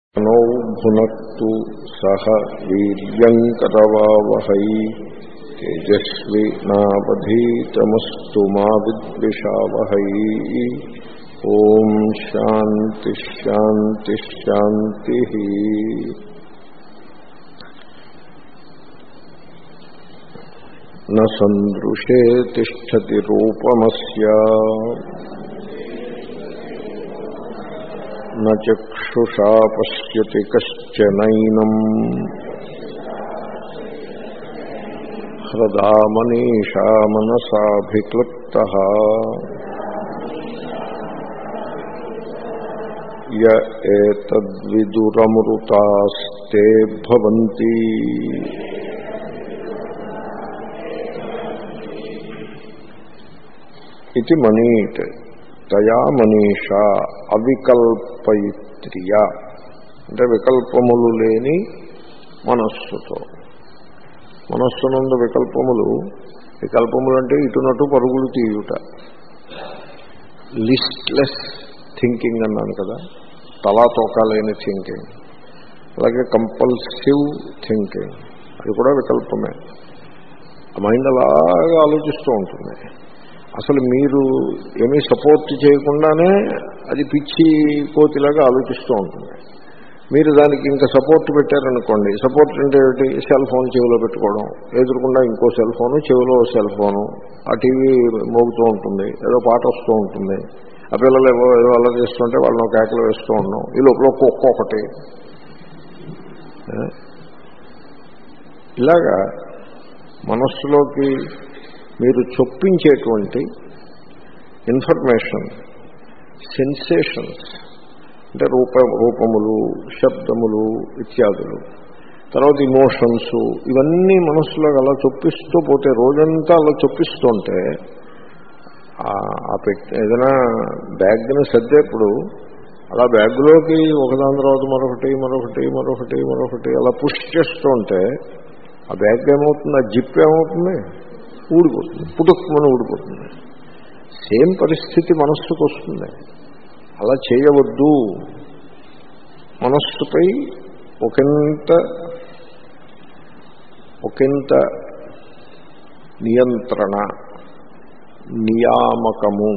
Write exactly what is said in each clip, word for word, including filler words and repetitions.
No భునక్తు సహ వీర్యంకరవావహై తేజస్వి నావధీతమస్తు మా విద్విషావహై. ఓం శాంతి శాంతి శాంతి. న సందృశే తిష్టతి రూపమస్య న చక్షుషా పశ్యతి కశ్చనైనం హృదా మనీషా మనసాభిక్లుప్తః య ఏతద్విదురమృతాస్తే భవంతి. ఇది మనీట్ తయా మనీషా అవికల్పయిత్రియ, అంటే వికల్పములు లేని మనస్సుతో. మనస్సునందు వికల్పములు, వికల్పములు అంటే ఇటునటు పరుగులు తీయుట, లిస్ట్లెస్ థింకింగ్ అన్నాను కదా, తలా తోకాలేని థింకింగ్. అలాగే కంపల్సివ్ థింకింగ్, అది కూడా వికల్పమే. మైండ్ అలాగా ఆలోచిస్తూ ఉంటుంది. అసలు మీరు ఏమీ సపోర్ట్ చేయకుండానే అది పిచ్చి కోతిలాగా ఆలోచిస్తూ ఉంటుంది. మీరు దానికి ఇంకా సపోర్ట్ పెట్టారనుకోండి, సపోర్ట్ అంటే ఏమిటి? సెల్ ఫోన్ చెవిలో పెట్టుకోవడం, ఎదురుకుండా ఇంకో సెల్ ఫోను, చెవిలో సెల్ ఫోను, ఆ టీవీ మోగుతూ ఉంటుంది, ఏదో పాట వస్తూ ఉంటుంది, ఆ పిల్లలు ఏవో ఏదో అలా చేస్తుంటే వాళ్ళని కేకలు వేస్తూ ఉన్నాం, ఈ లోపల ఒక్కొక్కటి. ఇలాగా మనస్సులోకి మీరు చొప్పించేటువంటి ఇన్ఫర్మేషన్, సెన్సేషన్స్ అంటే రూప రూపములు, శబ్దములు ఇత్యాదులు, తర్వాత ఇమోషన్స్, ఇవన్నీ మనస్సులో అలా చొప్పిస్తూ పోతే, రోజంతా అలా చొప్పిస్తుంటే, ఆ పెట్టి ఏదైనా బ్యాగ్ని సర్దేప్పుడు అలా బ్యాగ్లోకి ఒకదాని తర్వాత మరొకటి మరొకటి మరొకటి మరొకటి అలా పుష్ చేస్తుంటే ఆ బ్యాగ్ ఏమవుతుంది? ఆ జిప్ ఏమవుతుంది? ఊడిపోతుంది, పుట్టుకుమని ఊడిపోతుంది. సేమ్ పరిస్థితి మనస్సుకు వస్తుంది. అలా చేయవద్దు. మనస్సుపై ఒకంత ఒకంత నియంత్రణ, నియామకము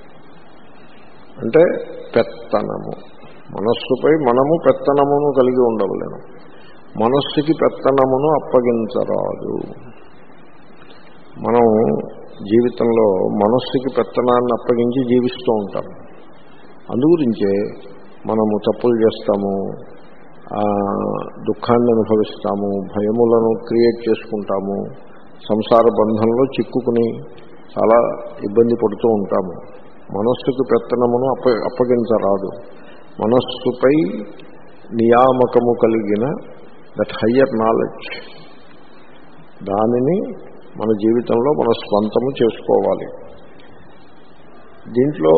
అంటే పెత్తనము. మనస్సుపై మనము పెత్తనమును కలిగి ఉండవలేము. మనస్సుకి పెత్తనమును అప్పగించరాదు. మనం జీవితంలో మనస్సుకి పెత్తనాన్ని అప్పగించి జీవిస్తూ ఉంటాం. అందుగురించే మనము తప్పులు చేస్తాము, దుఃఖాన్ని అనుభవిస్తాము, భయములను క్రియేట్ చేసుకుంటాము, సంసార బంధంలో చిక్కుకుని చాలా ఇబ్బంది పడుతూ ఉంటాము. మనస్సుకి పెత్తనమును అప్ప అప్పగించరాదు. మనస్సుపై నియామకము కలిగిన దట్ హయ్యర్ నాలెడ్జ్, దానిని మన జీవితంలో మన స్వంతము చేసుకోవాలి. దీంట్లో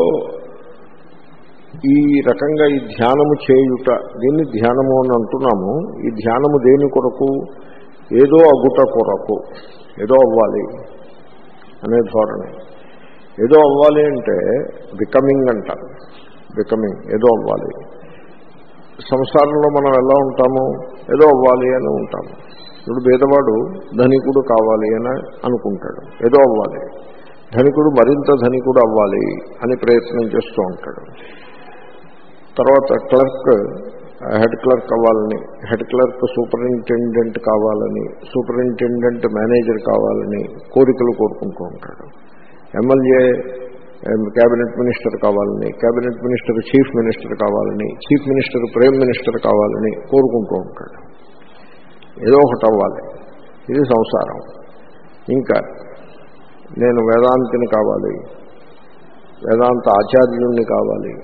ఈ రకంగా ఈ ధ్యానము చేయుట, దీన్ని ధ్యానము అని అంటున్నాము. ఈ ధ్యానము దేని కొరకు? ఏదో అగుట కొరకు, ఏదో అవ్వాలి అనే ధోరణి. ఏదో అవ్వాలి అంటే బికమింగ్ అంటారు. బికమింగ్, ఏదో అవ్వాలి. సంసారంలో మనం ఎలా ఉంటాము? ఏదో అవ్వాలి అని ఉంటాము. ఇప్పుడు పేదవాడు ధనికుడు కావాలి అని అనుకుంటాడు, ఏదో అవ్వాలి. ధనికుడు మరింత ధనికుడు అవ్వాలి అని ప్రయత్నం చేస్తూ ఉంటాడు. తర్వాత క్లర్క్ హెడ్ క్లర్క్ అవ్వాలని, హెడ్ క్లర్క్ సూపరింటెండెంట్ కావాలని, సూపరింటెండెంట్ మేనేజర్ కావాలని కోరికలు కోరుకుంటూ ఉంటాడు. ఎమ్మెల్యే క్యాబినెట్ మినిస్టర్ కావాలని, క్యాబినెట్ మినిస్టర్ చీఫ్ మినిస్టర్ కావాలని, చీఫ్ మినిస్టర్ ప్రైమ్ మినిస్టర్ కావాలని కోరుకుంటూ ఉంటాడు. ఏదో ఒకటి అవ్వాలి. ఇది సంసారం. ఇంకా నేను వేదాంతిని కావాలి, వేదాంత ఆచార్యుణ్ణి కావాలి,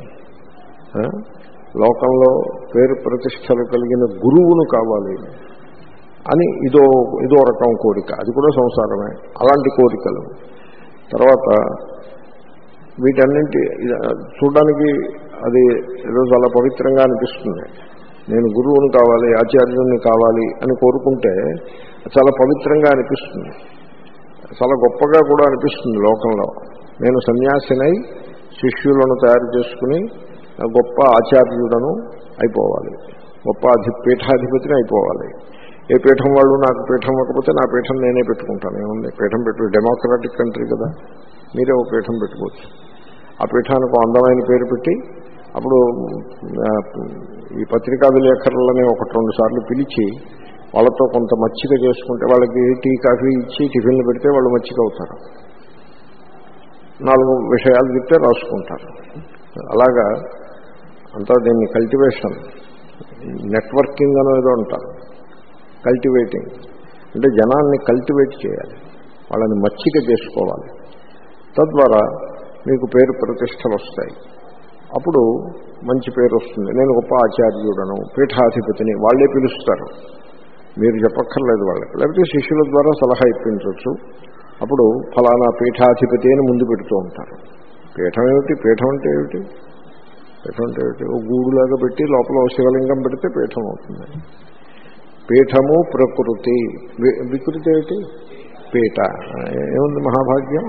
లోకంలో పేరు ప్రతిష్టలు కలిగిన గురువును కావాలి అని ఇదో ఇదో రకం కోరిక. అది కూడా సంసారమే. అలాంటి కోరికలు. తర్వాత వీటన్నింటి చూడడానికి అది ఏదో చాలా పవిత్రంగా అనిపిస్తుంది. నేను గురువుని కావాలి, ఆచార్యుని కావాలి అని కోరుకుంటే చాలా పవిత్రంగా అనిపిస్తుంది, చాలా గొప్పగా కూడా అనిపిస్తుంది లోకంలో. నేను సన్యాసినై శిష్యులను తయారు చేసుకుని గొప్ప ఆచార్యుడను అయిపోవాలి, గొప్ప అధి పీఠాధిపతిని అయిపోవాలి. ఏ పీఠం వాళ్ళు నాకు పీఠం ఇవ్వకపోతే నా పీఠం నేనే పెట్టుకుంటాను. ఏముంది, పీఠం పెట్టు, డెమోక్రాటిక్ కంట్రీ కదా, మీరే ఒక పీఠం పెట్టుకోవచ్చు. ఆ పీఠానికి అందమైన పేరు పెట్టి అప్పుడు ఈ పత్రికా విలేకరులని ఒకటి రెండు సార్లు పిలిచి వాళ్ళతో కొంత మచ్చిక చేసుకుంటే, వాళ్ళకి టీ కాఫీ ఇచ్చి టిఫిన్లు పెడితే వాళ్ళు మచ్చిక అవుతారు. నాలుగు విషయాలు చెప్తే రాసుకుంటారు. అలాగా అంతా దీన్ని కల్టివేషన్, నెట్వర్కింగ్ అనేదో అంటారు. కల్టివేటింగ్ అంటే జనాన్ని కల్టివేట్ చేయాలి, వాళ్ళని మచ్చిక చేసుకోవాలి. తద్వారా మీకు పేరు ప్రతిష్టలు వస్తాయి. అప్పుడు మంచి పేరు వస్తుంది. నేను గొప్ప ఆచార్యుడను, పీఠాధిపతిని వాళ్ళే పిలుస్తారు, మీరు చెప్పక్కర్లేదు వాళ్ళకి. లేకపోతే శిష్యుల ద్వారా సలహా ఇప్పించవచ్చు. అప్పుడు ఫలానా పీఠాధిపతి అని ముందు పెడుతూ ఉంటారు. పీఠం ఏమిటి, పీఠం అంటే ఏమిటి, పీఠం అంటే ఏమిటి? ఓ గూడులాగా పెట్టి లోపల శివలింగం పెడితే పీఠం అవుతుంది. పీఠము ప్రకృతి, వికృతి ఏమిటి, పీఠ. ఏముంది మహాభాగ్యం.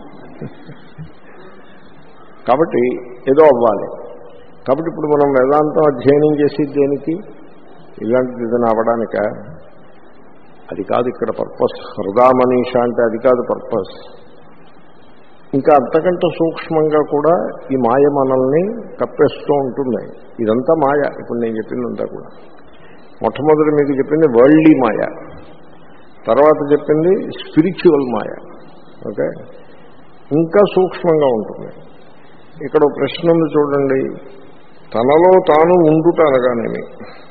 కాబట్టి ఏదో అవ్వాలి. కాబట్టి ఇప్పుడు మనం వేదాంతం అధ్యయనం చేసి దేనికి, ఇలాంటిది ఏదైనా అవ్వడానిక? అది కాదు ఇక్కడ పర్పస్. హృదామనీష అంటే అది కాదు పర్పస్. ఇంకా అంతకంటే సూక్ష్మంగా కూడా ఈ మాయ మనల్ని కప్పేస్తూ ఉంటుంది. ఇదంతా మాయ. ఇప్పుడు నేను చెప్పిందంతా కూడా మొట్టమొదటి మీకు చెప్పింది వరల్డ్లీ మాయ, తర్వాత చెప్పింది స్పిరిచువల్ మాయ. ఓకే, ఇంకా సూక్ష్మంగా ఉంటుంది. ఇక్కడ ప్రశ్న ఉంది చూడండి, తనలో తాను ఉండుట అనగానేమి.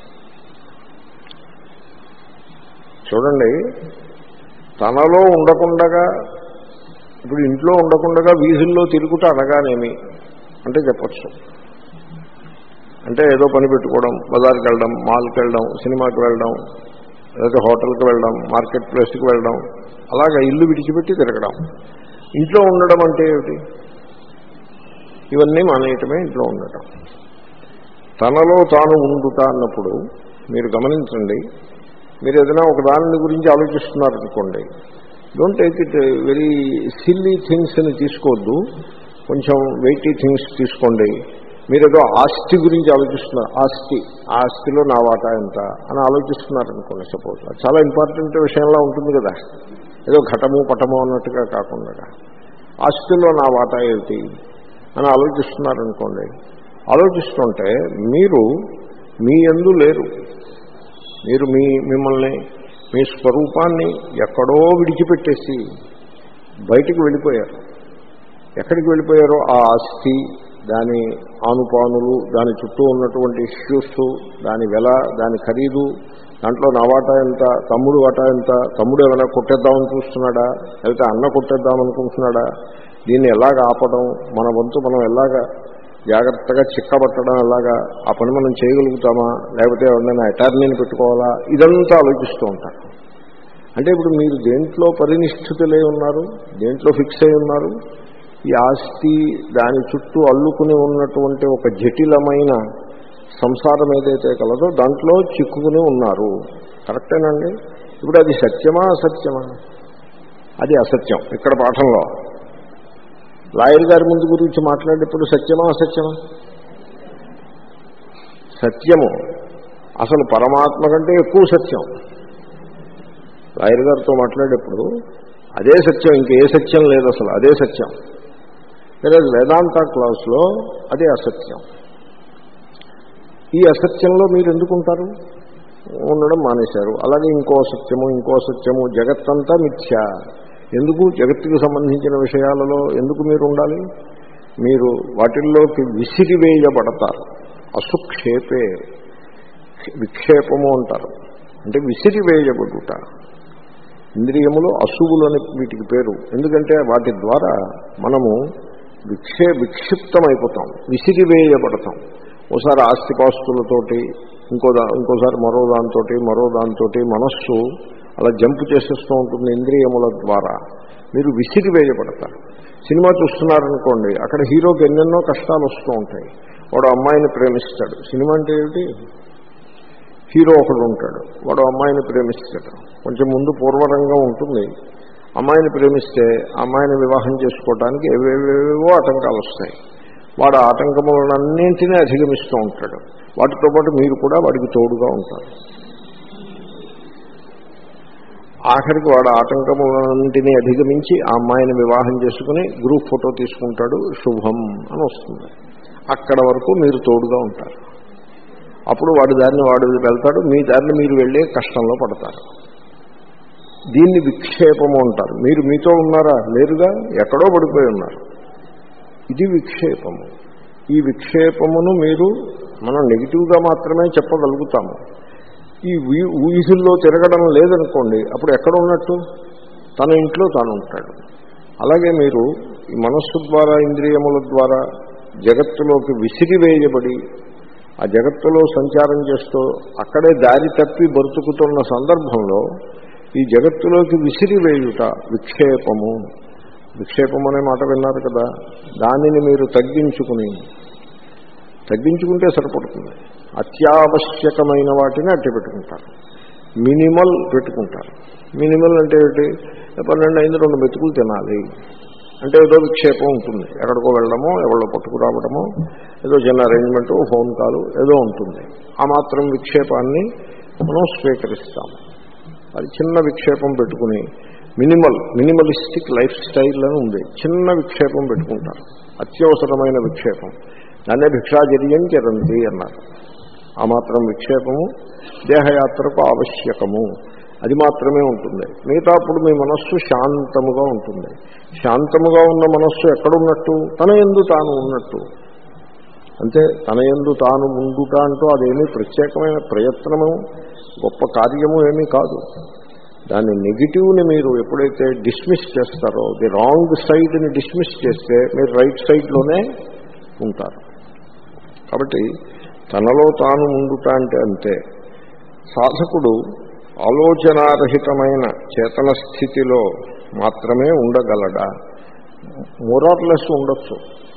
చూడండి, తనలో ఉండకుండగా, ఇప్పుడు ఇంట్లో ఉండకుండగా వీధుల్లో తిరుగుట అనగానేమి అంటే చెప్పచ్చు. అంటే ఏదో పని పెట్టుకోవడం, బజార్కి వెళ్ళడం, మాల్కి వెళ్ళడం, సినిమాకి వెళ్ళడం, లేదా హోటల్కి వెళ్ళడం, మార్కెట్ ప్లేస్కి వెళ్ళడం, అలాగా ఇల్లు విడిచిపెట్టి తిరగడం. ఇంట్లో ఉండడం అంటే ఏమిటి? ఇవన్నీ మానేయటమే ఇంట్లో ఉండటం. తనలో తాను ఉండుట అన్నప్పుడు మీరు గమనించండి, మీరు ఏదైనా ఒక దాని గురించి ఆలోచిస్తున్నారనుకోండి, don't take it very silly things అని తీసుకోవద్దు, కొంచెం వెయిటీ థింగ్స్ తీసుకోండి. మీరు ఏదో ఆస్తి గురించి ఆలోచిస్తున్నారు, ఆస్తి ఆస్తిలో నా వాటా ఎంత అని ఆలోచిస్తున్నారనుకోండి. సపోజ్ అది చాలా ఇంపార్టెంట్ విషయంలా ఉంటుంది కదా, ఏదో ఘటము పటము అన్నట్టుగా కాకుండా ఆస్తిలో నా వాటా ఏమిటి అని ఆలోచిస్తున్నారనుకోండి. ఆలోచిస్తుంటే మీరు మీ యందు లేరు. మీరు మీ మిమ్మల్ని మీ స్వరూపాన్ని ఎక్కడో విడిచిపెట్టేసి బయటికి వెళ్ళిపోయారు. ఎక్కడికి వెళ్ళిపోయారో ఆ ఆస్తి, దాని ఆనుపానులు, దాని చుట్టూ ఉన్నటువంటి ఇష్యూస్, దాని వెల, దాని ఖరీదు, దాంట్లో నా వాటా ఎంత, తమ్ముడు వాటా ఎంత, తమ్ముడు ఏమైనా కొట్టేద్దామని చూస్తున్నాడా, లేకపోతే అన్న కొట్టేద్దామనుకుంటున్నాడా, దీన్ని ఎలాగ ఆపడం, మన వంతు మనం ఎలాగ జాగ్రత్తగా చిక్కబట్టడం, ఎలాగా ఆ పని మనం చేయగలుగుతామా, లేకపోతే ఎవరైనా అటార్నీని పెట్టుకోవాలా, ఇదంతా ఆలోచిస్తూ ఉంటారు. అంటే ఇప్పుడు మీరు దేంట్లో పరినిష్ఠితులై ఉన్నారు, దేంట్లో ఫిక్స్ అయి ఉన్నారు? ఈ ఆస్తి, దాని చుట్టూ అల్లుకుని ఉన్నటువంటి ఒక జటిలమైన సంసారం ఏదైతే కలదో దాంట్లో చిక్కుకుని ఉన్నారు. కరెక్టేనండి? ఇప్పుడు అది సత్యమా అసత్యమా? అది అసత్యం. ఇక్కడ పాఠంలో లాయర్ గారి ముందు గురించి మాట్లాడేప్పుడు సత్యమా అసత్యమా? సత్యము. అసలు పరమాత్మ కంటే ఎక్కువ సత్యం. లాయర్ గారితో మాట్లాడేప్పుడు అదే సత్యం, ఇంకే సత్యం లేదు అసలు, అదే సత్యం. లేదా వేదాంత క్లాసులో అదే అసత్యం. ఈ అసత్యంలో మీరు ఎందుకుంటారు? ఉండడం మానేశారు. అలాగే ఇంకో సత్యము, ఇంకో సత్యము, జగత్తంతా మిథ్య. ఎందుకు? జగత్తుకు సంబంధించిన విషయాలలో ఎందుకు మీరు ఉండాలి? మీరు వాటిల్లోకి విసిరివేయబడతారు. అసుక్షేపే, విక్షేపము అంటారు, అంటే విసిరివేయబడుట. ఇంద్రియములు అసువులని వీటికి పేరు. ఎందుకంటే వాటి ద్వారా మనము విక్షే విక్షిప్తమైపోతాం, విసిరివేయబడతాం. ఓసారి ఆస్తిపాస్తులతోటి, ఇంకో దా ఇంకోసారి మరో దాంతో మరో దాంతో మనస్సు అలా జంపు చేసేస్తూ ఉంటుంది. ఇంద్రియముల ద్వారా మీరు విసిరివేయబడతారు. సినిమా చూస్తున్నారనుకోండి, అక్కడ హీరోకి ఎన్నెన్నో కష్టాలు వస్తూ ఉంటాయి. వాడు అమ్మాయిని ప్రేమిస్తాడు. సినిమా అంటే ఏమిటి? హీరో ఒకడు ఉంటాడు, వాడు అమ్మాయిని ప్రేమిస్తాడు. కొంచెం ముందు పూర్వరంగం ఉంటుంది. అమ్మాయిని ప్రేమిస్తే అమ్మాయిని వివాహం చేసుకోవడానికి ఏవేవేవో ఆటంకాలు వస్తాయి. వాడు ఆటంకములన్నింటినీ అధిగమిస్తూ ఉంటాడు. వాటితో పాటు మీరు కూడా వాడికి తోడుగా ఉంటారు. ఆఖరికి వాడు ఆటంకములన్నింటినీ అధిగమించి ఆ అమ్మాయిని వివాహం చేసుకుని గ్రూప్ ఫోటో తీసుకుంటాడు, శుభం అని వస్తుంది. అక్కడ వరకు మీరు తోడుగా ఉంటారు. అప్పుడు వాడి దారిని వాడు వెళ్తాడు, మీ దారిని మీరు వెళ్ళే కష్టంలో పడతారు. దీన్ని విక్షేపము అంటారు. మీరు మీతో ఉన్నారా? లేరుగా, ఎక్కడో పడిపోయి ఉన్నారు. ఇది విక్షేపము. ఈ విక్షేపమును మీరు మనం నెగిటివ్గా మాత్రమే చెప్పగలుగుతాము. ఈ ఊహిల్లో తిరగడం లేదనుకోండి, అప్పుడు ఎక్కడ ఉన్నట్టు? తన ఇంట్లో తాను ఉంటాడు. అలాగే మీరు ఈ మనస్సు ద్వారా ఇంద్రియముల ద్వారా జగత్తులోకి విసిరివేయబడి ఆ జగత్తులో సంచారం చేస్తూ అక్కడే దారి తప్పి బ్రతుకుతున్న సందర్భంలో ఈ జగత్తులోకి విసిరివేయుట విక్షేపము. విక్షేపం అనే మాట విన్నారు కదా, దానిని మీరు తగ్గించుకుని తగ్గించుకుంటే సరిపడుతుంది. అత్యావశ్యకమైన వాటిని అట్టి పెట్టుకుంటారు, మినిమల్ పెట్టుకుంటారు. మినిమల్ అంటే ఏంటి? పన్నెండు అయింది, రెండు మెతుకులు తినాలి అంటే ఏదో విక్షేపం ఉంటుంది. ఎక్కడికో వెళ్ళడమో, ఎవరిలో పట్టుకురావడమో, ఏదో చిన్న అరేంజ్మెంటు, ఫోన్ కాలు ఏదో ఉంటుంది. ఆ మాత్రం విక్షేపాన్ని మనం స్వీకరిస్తాము. అది చిన్న విక్షేపం పెట్టుకుని మినిమల్ మినిమలిస్టిక్ లైఫ్ స్టైల్ అని ఉంది. చిన్న విక్షేపం పెట్టుకుంటారు, అత్యవసరమైన విక్షేపం. దాన్నే భిక్షాచర్యం చరంతి అన్నారు. ఆ మాత్రం విక్షేపము దేహయాత్రకు ఆవశ్యకము. అది మాత్రమే ఉంటుంది. మిగతా అప్పుడు మీ మనస్సు శాంతముగా ఉంటుంది. శాంతముగా ఉన్న మనస్సు ఎక్కడున్నట్టు? తన యందు తాను ఉన్నట్టు. అంటే తన యందు తాను ఉండుట అంటూ అదేమీ ప్రత్యేకమైన ప్రయత్నము, గొప్ప కార్యము ఏమీ కాదు. దాని నెగిటివ్ని మీరు ఎప్పుడైతే డిస్మిస్ చేస్తారో, ది రాంగ్ సైడ్ని డిస్మిస్ చేస్తే మీరు రైట్ సైడ్లోనే ఉంటారు. కాబట్టి తనలో తాను ఉండుట అంటే అంతే. సాధకుడు ఆలోచనారహితమైన చేతన స్థితిలో మాత్రమే ఉండగలడా? మోరార్లెస్ ఉండొచ్చు,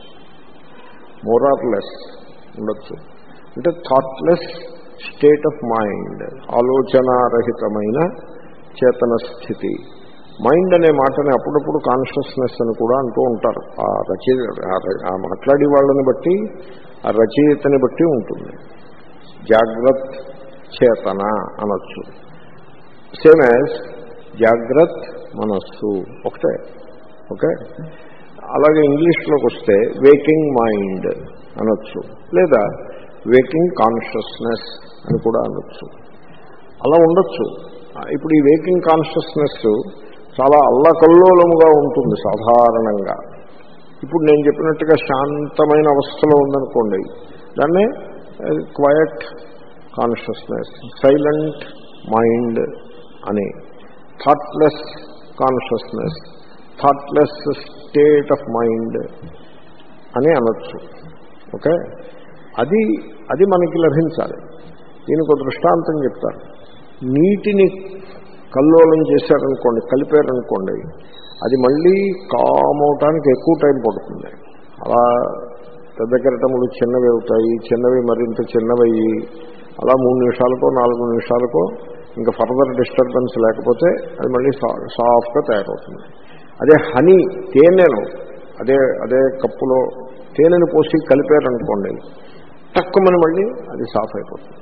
మోరార్లెస్ ఉండొచ్చు అంటే థాట్లెస్ స్టేట్ ఆఫ్ మైండ్, ఆలోచనారహితమైన చేతన స్థితి. మైండ్ అనే మాటని అప్పుడప్పుడు కాన్షియస్నెస్ అని కూడా అంటూ ఉంటారు. ఆ రచయిత ఆ మాట్లాడే వాళ్ళని బట్టి, ఆ రచయితని బట్టి ఉంటుంది. జాగ్రత్త చేతన అనొచ్చు, సేమ్ యాజ్ జాగ్రత్త మనస్సు ఒకటే. ఓకే, అలాగే ఇంగ్లీష్లోకి వస్తే వేకింగ్ మైండ్ అనొచ్చు, లేదా వేకింగ్ కాన్షియస్నెస్ అని కూడా అనొచ్చు. అలా ఉండొచ్చు. ఇప్పుడు ఈ వేకింగ్ కాన్షియస్నెస్ చాలా అల్లకల్లోలముగా ఉంటుంది సాధారణంగా. ఇప్పుడు నేను చెప్పినట్టుగా శాంతమైన అవస్థలో ఉందనుకోండి, దాన్నే క్వయట్ కాన్షియస్నెస్, సైలెంట్ మైండ్ అని, thoughtless consciousness, thoughtless state of mind అని అనొచ్చు. ఓకే, అది అది మనకి లభించాలి. దీనికి ఒక దృష్టాంతం చెప్తారు. నీటిని కల్లోలం చేశారనుకోండి, కలిపారనుకోండి, అది మళ్ళీ కామవటానికి ఎక్కువ టైం పడుతుంది. అలా పెద్ద కెరటములు చిన్నవి అవుతాయి, చిన్నవి మరింత చిన్నవయ్యి అలా మూడు నిమిషాలకో నాలుగు నిమిషాలకో ఇంకా ఫర్దర్ డిస్టర్బెన్స్ లేకపోతే అది మళ్ళీ సాఫ్ట్గా తయారవుతుంది. అదే హనీ, తేనెను అదే అదే కప్పులో తేనెను పోసి కలిపారనుకోండి, తక్కువని మళ్ళీ అది సాఫ్ అయిపోతుంది.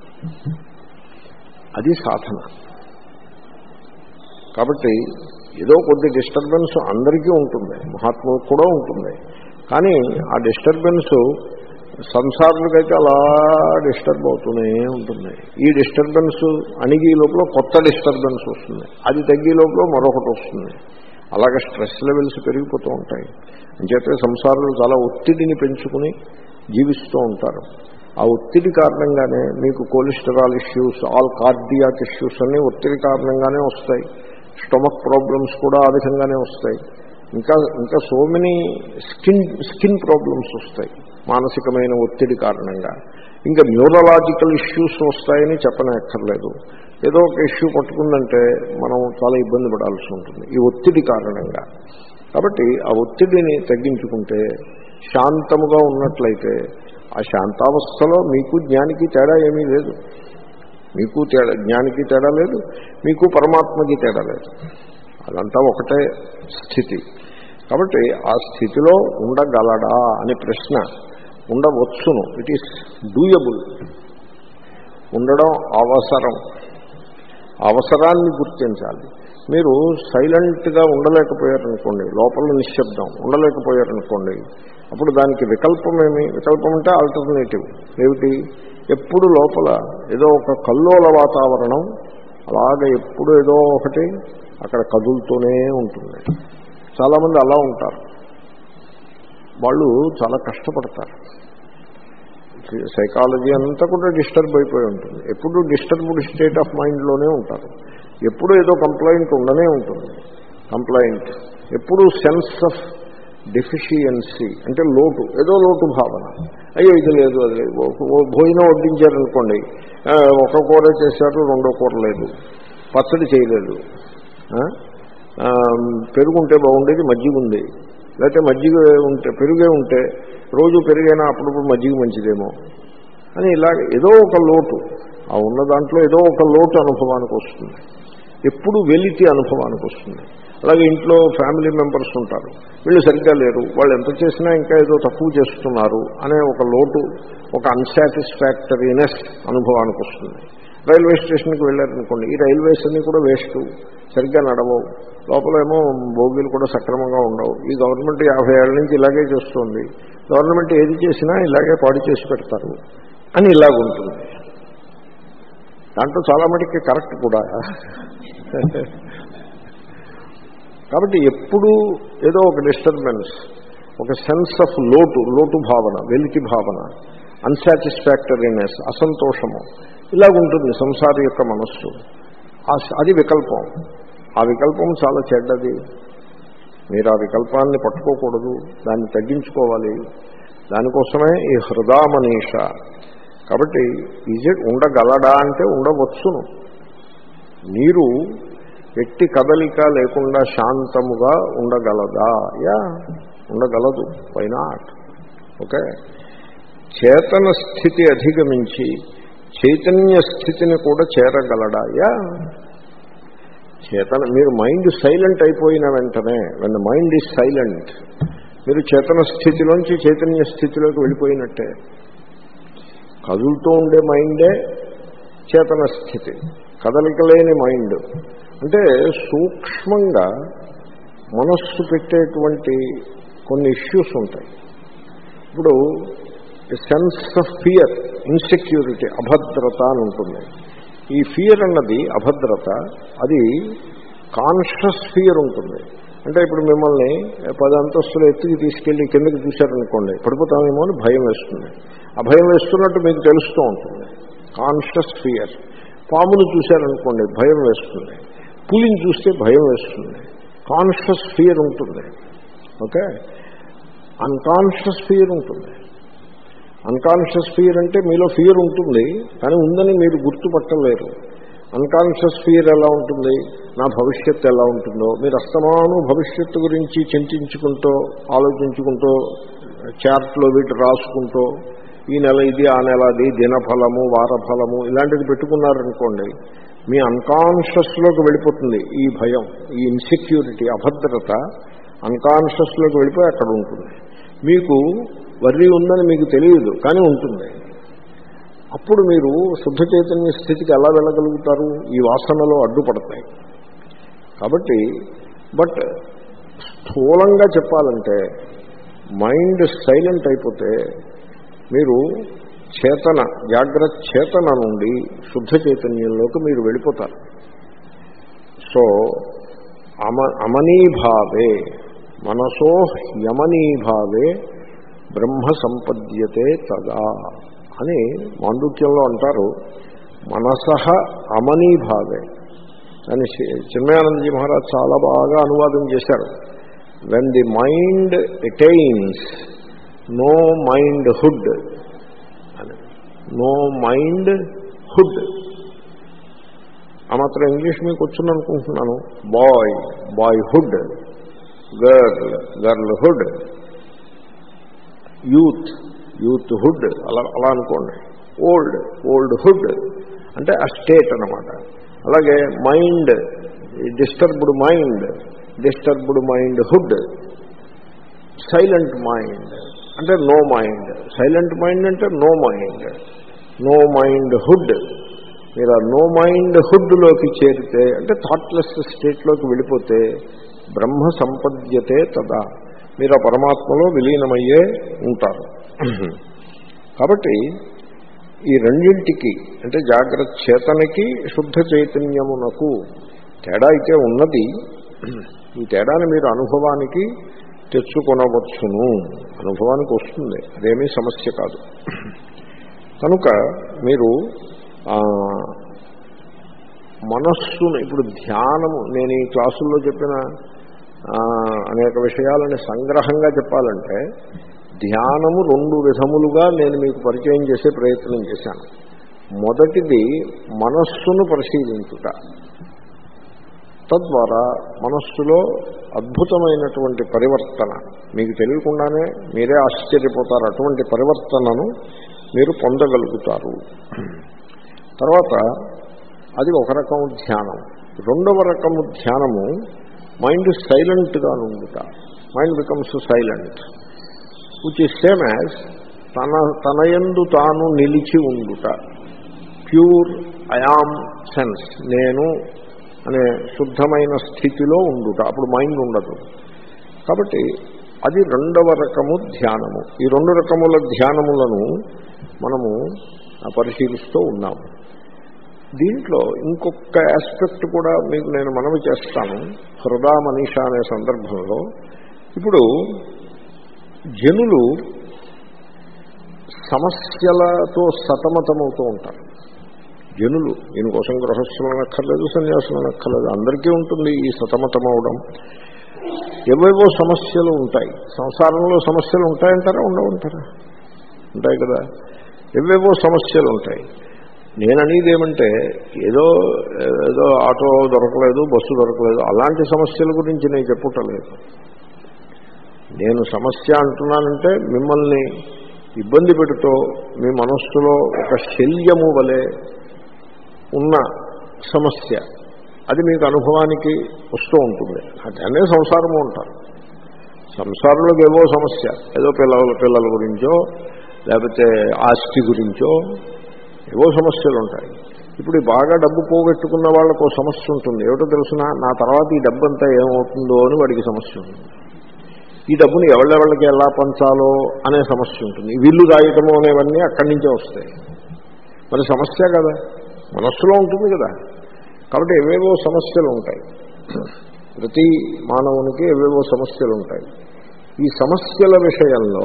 అది సాధన. కాబట్టి ఏదో కొద్ది డిస్టర్బెన్స్ అందరికీ ఉంటుంది, మహాత్ములకు కూడా ఉంటుంది. కానీ ఆ డిస్టర్బెన్స్ సంసారులకైతే అలా డిస్టర్బ్ అవుతూనే ఉంటుంది. ఈ డిస్టర్బెన్స్ అణిగి లోపల కొత్త డిస్టర్బెన్స్ వస్తుంది, అది తగ్గే లోపల మరొకటి వస్తుంది. అలాగే స్ట్రెస్ లెవెల్స్ పెరిగిపోతూ ఉంటాయి. అంచేతే సంసారులు చాలా ఒత్తిడిని పెంచుకుని జీవిస్తూ ఉంటారు. ఆ ఒత్తిడి కారణంగానే మీకు cholesterol issues, all cardiac issues అన్నీ ఒత్తిడి కారణంగానే వస్తాయి. స్టమక్ ప్రాబ్లమ్స్ కూడా ఆ విధంగానే వస్తాయి. ఇంకా ఇంకా so many skin skin problems వస్తాయి మానసికమైన ఒత్తిడి కారణంగా. ఇంకా న్యూరలాజికల్ ఇష్యూస్ వస్తాయని చెప్పనక్కర్లేదు. ఏదో ఒక ఇష్యూ పట్టుకుందంటే మనం చాలా ఇబ్బంది పడాల్సి ఉంటుంది ఈ ఒత్తిడి కారణంగా. కాబట్టి ఆ ఒత్తిడిని తగ్గించుకుంటే, శాంతముగా ఉన్నట్లయితే, ఆ శాంతావస్థలో మీకు జ్ఞానికి తేడా ఏమీ లేదు. మీకు తేడా, జ్ఞానికి తేడా లేదు, మీకు పరమాత్మకి తేడా లేదు. అదంతా ఒకటే స్థితి. కాబట్టి ఆ స్థితిలో ఉండగలడా అనే ప్రశ్న. ఉండవచ్చును. It is doable. ఉండడం అవసరం. అవసరాన్ని గుర్తించాలి. మీరు సైలెంట్గా ఉండలేకపోయారనుకోండి, లోపల నిశ్శబ్దం ఉండలేకపోయారనుకోండి, అప్పుడు దానికి వికల్పమేమి? వికల్పం అంటే ఆల్టర్నేటివ్ ఏమిటి? ఎప్పుడు లోపల ఏదో ఒక కల్లోల వాతావరణం అలాగే ఎప్పుడు ఏదో ఒకటి అక్కడ కదులుతూనే ఉంటుంది. చాలామంది అలా ఉంటారు. వాళ్ళు చాలా కష్టపడతారు. సైకాలజీ అంతా కూడా డిస్టర్బ్ అయిపోయి ఉంటుంది. ఎప్పుడు డిస్టర్బ్డ్ స్టేట్ ఆఫ్ మైండ్లోనే ఉంటారు. ఎప్పుడు ఏదో కంప్లైంట్ ఉండనే ఉంటుంది. కంప్లైంట్ ఎప్పుడు సెన్స్ ఆఫ్ డెఫిషియన్సీ అంటే లోటు, ఏదో లోటు భావన. అయ్యో ఇది లేదు, అది లేదు. భోజనం వడ్డించారనుకోండి, ఒక కూర చేశారు, రెండో కూర లేదు, పచ్చడి చేయలేదు, పెరుగుంటే బాగుండేది, మజ్జిగ ఉంది, లేకపోతే మజ్జిగ ఉంటే పెరుగే ఉంటే రోజు పెరుగైనా అప్పుడప్పుడు మజ్జిగ మంచిదేమో అని ఇలాగ ఏదో ఒక లోటు, ఆ ఉన్న దాంట్లో ఏదో ఒక లోటు అనుభవానికి వస్తుంది. ఎప్పుడు వెలితి అనుభవానికి వస్తుంది. అలాగే ఇంట్లో ఫ్యామిలీ మెంబర్స్ ఉంటారు, వీళ్ళు సరిగ్గా లేరు, వాళ్ళు ఎంత చేసినా ఇంకా ఏదో తక్కువ చేస్తున్నారు అనే ఒక లోటు, ఒక అన్సాటిస్ఫాక్టరీనెస్ అనుభవానికి వస్తుంది. రైల్వే స్టేషన్కి వెళ్ళారనుకోండి, ఈ రైల్వేస్ అన్నీ కూడా వేస్ట్, సరిగ్గా నడవవు, లోపలేమో బోగీలు కూడా సక్రమంగా ఉండవు, ఈ గవర్నమెంట్ యాభై ఏళ్ళ నుంచి ఇలాగే చేస్తుంది, గవర్నమెంట్ ఏది చేసినా ఇలాగే పాడు చేసి పెడతారు అని ఇలాగుంటుంది. దాంట్లో చాలా మటుకి కరెక్ట్ కూడా. కాబట్టి ఎప్పుడూ ఏదో ఒక డిస్టర్బెన్స్, ఒక సెన్స్ ఆఫ్ లోటు, లోటు భావన, వెలితి భావన, అన్సాటిస్ఫాక్టరీనెస్, అసంతోషము ఇలాగుంటుంది సంసారి యొక్క మనస్సు. అది వికల్పం. ఆ వికల్పం చాలా చెడ్డది. మీరు ఆ వికల్పాన్ని పట్టుకోకూడదు, దాన్ని తగ్గించుకోవాలి. దానికోసమే ఈ హృదామనీష. కాబట్టి ఈజీ ఉండగలడా అంటే ఉండవచ్చును. నీరు ఎట్టి కదలిక లేకుండా శాంతముగా ఉండగలదా? యా, ఉండగలదు. Why not? ఓకే. చేతన స్థితి అధిగమించి చైతన్య స్థితిని కూడా చేరగలడా? యా. చేతన మీరు మైండ్ సైలెంట్ అయిపోయిన వెంటనే, when the mind is silent, మీరు చేతన స్థితిలోంచి చైతన్య స్థితిలోకి వెళ్ళిపోయినట్టే. కదులుతూ ఉండే మైండే చేతన స్థితి. కదలికలేని మైండ్ అంటే సూక్ష్మంగా మనస్సు పెట్టేటువంటి కొన్ని ఇష్యూస్ ఉంటాయి. ఇప్పుడు సెన్స్ ఆఫ్ ఫియర్, ఇన్సెక్యూరిటీ, అభద్రత అని ఉంటుంది. ఈ ఫియర్ అన్నది, అభద్రత, అది కాన్షియస్ ఫియర్ ఉంటుంది. అంటే ఇప్పుడు మిమ్మల్ని పది అంతస్తులు ఎత్తుకి తీసుకెళ్లి కిందకి చూశారనుకోండి, పడిపోతామేమో అని భయం వేస్తుంది. ఆ భయం వేస్తున్నట్టు మీకు తెలుస్తూ ఉంటుంది, కాన్షియస్ ఫియర్. పామును చూశారనుకోండి, భయం వేస్తుంది. పులిని చూస్తే భయం వేస్తుంది, కాన్షియస్ ఫియర్ ఉంటుంది. ఓకే. అన్కాన్షియస్ ఫియర్ ఉంటుంది. అన్కాన్షియస్ ఫియర్ అంటే మీలో ఫియర్ ఉంటుంది, కానీ ఉందని మీరు గుర్తుపట్టలేరు. అన్కాన్షియస్ ఫియర్ ఎలా ఉంటుంది? నా భవిష్యత్తు ఎలా ఉంటుందో, మీరు అస్తమానం భవిష్యత్తు గురించి చింతించుకుంటూ, ఆలోచించుకుంటూ, చార్ట్లో వీటి రాసుకుంటూ, ఈ నెల ఇది, ఆ నెల అది, దినఫలము, వారఫలము ఇలాంటిది పెట్టుకున్నారనుకోండి, మీ అన్కాన్షియస్లోకి వెళ్ళిపోతుంది ఈ భయం, ఈ ఇన్సెక్యూరిటీ, అభద్రత అన్కాన్షియస్లోకి వెళ్ళిపోయి అక్కడ ఉంటుంది. మీకు వర్రీ ఉందని మీకు తెలియదు, కానీ ఉంటుంది. అప్పుడు మీరు శుద్ధ చైతన్య స్థితికి ఎలా వెళ్ళగలుగుతారు? ఈ వాసనలో అడ్డుపడతాయి. కాబట్టి బట్ స్థూలంగా చెప్పాలంటే మైండ్ సైలెంట్ అయిపోతే మీరు చేతన, జాగ్రత్త చేతన నుండి శుద్ధ చైతన్యంలోకి మీరు వెళ్ళిపోతారు. సో అమ అమనీభావే మనసో యమనీభావే బ్రహ్మ సంపద్యతే తదా అని మాండుక్యంలో అంటారు. మనసః అమనీభావే అని చిన్మయానందజీ మహారాజ్ చాలా బాగా అనువాదం చేశారు. When the mind attains no mind hood అని, నో మైండ్ హుడ్. ఆ మాత్రం ఇంగ్లీష్ మీకు వచ్చును అనుకుంటున్నాను. Boy, boyhood, girl, girlhood, youth, youth hood, అలా అలా అనుకోండి. ఓల్డ్, ఓల్డ్ హుడ్ అంటే ఆ స్టేట్ అన్నమాట. అలాగే mind, disturbed mind, disturbed mind hood, silent mind అంటే నో మైండ్, సైలెంట్ మైండ్ అంటే no mind, no mind hood. మీరు ఆ నో మైండ్ హుడ్లోకి చేరితే అంటే థాట్లెస్ స్టేట్లోకి వెళ్ళిపోతే బ్రహ్మ సంపద్యతే తదా, మీరు ఆ పరమాత్మలో విలీనమయ్యే ఉంటారు. కాబట్టి ఈ రెండింటికి అంటే జాగ్రత్త చేతనకి శుద్ధ చైతన్యమునకు తేడా అయితే ఉన్నది. ఈ తేడాని మీరు అనుభవానికి తెచ్చుకొనవచ్చును, అనుభవానికి వస్తుంది, అదేమీ సమస్య కాదు. కనుక మీరు మనస్సును ఇప్పుడు ధ్యానము, నేను ఈ క్లాసుల్లో చెప్పిన అనేక విషయాలని సంగ్రహంగా చెప్పాలంటే ధ్యానము రెండు విధములుగా నేను మీకు పరిచయం చేసే ప్రయత్నం చేశాను. మొదటిది మనస్సును పరిశీలించుట, తద్వారా మనస్సులో అద్భుతమైనటువంటి పరివర్తన మీకు తెలియకుండానే మీరే ఆశ్చర్యపోతారు, అటువంటి పరివర్తనను మీరు పొందగలుగుతారు. తర్వాత అది ఒక రకము ధ్యానం. రెండవ రకము ధ్యానము మైండ్ సైలెంట్గా ఉండుట, mind becomes silent, which is same as తన తనయందు తాను నిలిచి ఉండుట, ప్యూర్ ఐఆమ్ సెన్స్, నేను అనే శుద్ధమైన స్థితిలో ఉండుట, అప్పుడు మైండ్ ఉండదు. కాబట్టి అది రెండవ రకము ధ్యానము. ఈ రెండు రకముల ధ్యానములను మనము పరిశీలిస్తూ ఉన్నాము. దీంట్లో ఇంకొక ఆస్పెక్ట్ కూడా మీకు నేను మనవి చేస్తాను. హృదా మనీష అనే సందర్భంలో ఇప్పుడు జనులు సమస్యలతో సతమతమవుతూ ఉంటారు. జనులు దీనికోసం గృహస్థులు అనక్కర్లేదు, సన్యాసులు అనక్కర్లేదు, అందరికీ ఉంటుంది ఈ సతమతమవడం. ఏవేవో సమస్యలు ఉంటాయి. సంసారంలో సమస్యలు ఉంటాయంటారా, ఉండవంటారా? ఉంటాయి కదా. ఏవేవో సమస్యలు ఉంటాయి. నేను అనేది ఏమంటే ఏదో ఏదో ఆటో దొరకలేదు, బస్సు దొరకలేదు, అలాంటి సమస్యల గురించి నేను చెప్పుటలేదు. నేను సమస్య అంటున్నానంటే మిమ్మల్ని ఇబ్బంది పెడుతూ మీ మనస్సులో ఒక శల్యము వలె ఉన్న సమస్య, అది మీకు అనుభవానికి వస్తూ ఉంటుంది. అదే సంసారము అంటారు. సంసారంలోకి ఏవో సమస్య, ఏదో పిల్లల పిల్లల గురించో లేకపోతే ఆస్తి గురించో ఏవో సమస్యలు ఉంటాయి. ఇప్పుడు బాగా డబ్బు పోగొట్టుకున్న వాళ్ళకు సమస్య ఉంటుంది. ఏమిటో తెలుసునా, నా తర్వాత ఈ డబ్బు అంతా ఏమవుతుందో అని వాడికి సమస్య ఉంటుంది. ఈ డబ్బుని ఎవళ్ళెవళ్ళకి ఎలా పంచాలో అనే సమస్య ఉంటుంది. వీళ్ళు రాయటము అనేవన్నీ అక్కడి నుంచే వస్తాయి. మరి సమస్య కదా, మనస్సులో ఉంటుంది కదా. కాబట్టి ఏవేవో సమస్యలు ఉంటాయి. ప్రతి మానవునికి ఏవేవో సమస్యలు ఉంటాయి. ఈ సమస్యల విషయంలో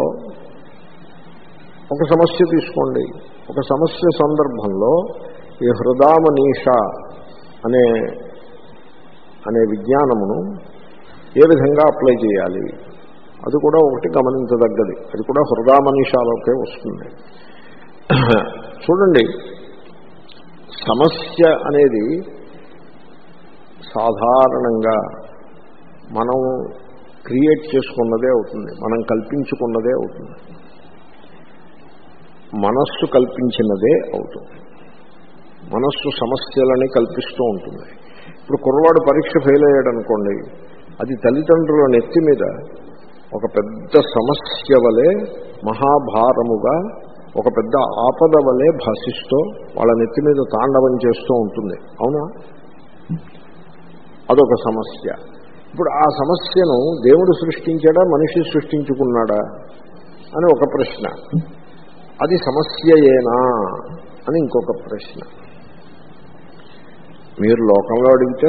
ఒక సమస్య తీసుకోండి. ఒక సమస్య సందర్భంలో ఈ హృదామనీష అనే అనే విజ్ఞానమును ఏ విధంగా అప్లై చేయాలి, అది కూడా ఒకటి గమనించదగ్గది. అది కూడా హృదామనీషాలోకే వస్తుంది. చూడండి, సమస్య అనేది సాధారణంగా మనం క్రియేట్ చేసుకున్నదే అవుతుంది, మనం కల్పించుకున్నదే అవుతుంది, మనస్సు కల్పించినదే అవుతుంది. మనస్సు సమస్యలని కల్పిస్తూ ఉంటుంది. ఇప్పుడు కుర్రవాడు పరీక్ష ఫెయిల్ అయ్యాడు అనుకోండి, అది తల్లిదండ్రుల నెత్తి మీద ఒక పెద్ద సమస్య వలె, మహాభారముగా, ఒక పెద్ద ఆపద వలె భాషిస్తూ వాళ్ళ నెత్తి మీద తాండవం చేస్తూ ఉంటుంది. అవునా? అదొక సమస్య. ఇప్పుడు ఆ సమస్యను దేవుడు సృష్టించాడా, మనిషి సృష్టించుకున్నాడా అని ఒక ప్రశ్న. అది సమస్యయేనా అని ఇంకొక ప్రశ్న. మీరు లోకంలో అడిగితే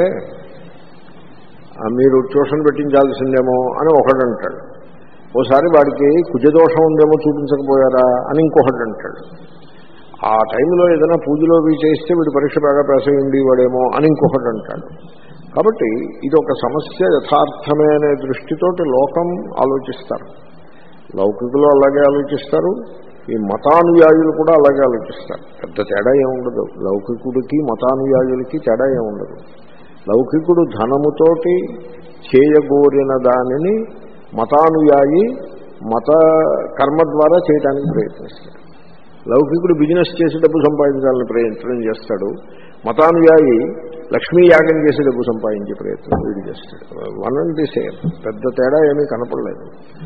మీరు ట్యూషన్ పెట్టించాల్సిందేమో అని ఒకడు అంటాడు. ఓసారి వాడికి కుజదోషం ఉందేమో చూపించకపోయారా అని ఇంకొకటి అంటాడు. ఆ టైంలో ఏదైనా పూజలో వీలు చేస్తే వీడు పరీక్ష బాగా పాస్ అయి ఉండేవాడేమో అని ఇంకొకటి అంటాడు. కాబట్టి ఇది ఒక సమస్య యథార్థమే అనే దృష్టితోటి లోకం ఆలోచిస్తారు. లౌకికులు అలాగే ఆలోచిస్తారు, ఈ మతానుయాయులు కూడా అలాగే ఆలోచిస్తారు. పెద్ద తేడా ఏముండదు. లౌకికుడికి మతానుయాయులకి తేడా ఏముండదు. లౌకికుడు ధనముతోటి చేయగోరిన దానిని మతానుయాయి మత కర్మ ద్వారా చేయడానికి ప్రయత్నిస్తాడు. లౌకికుడు బిజినెస్ చేసి డబ్బు సంపాదించాలని ప్రయత్నం చేస్తాడు. మతానుయాయి లక్ష్మీ యాగం చేసి డబ్బు సంపాదించే ప్రయత్నం వీడు చేస్తాడు. వన్ అండ్ ది సేమ్, పెద్ద తేడా ఏమీ కనపడలేదు.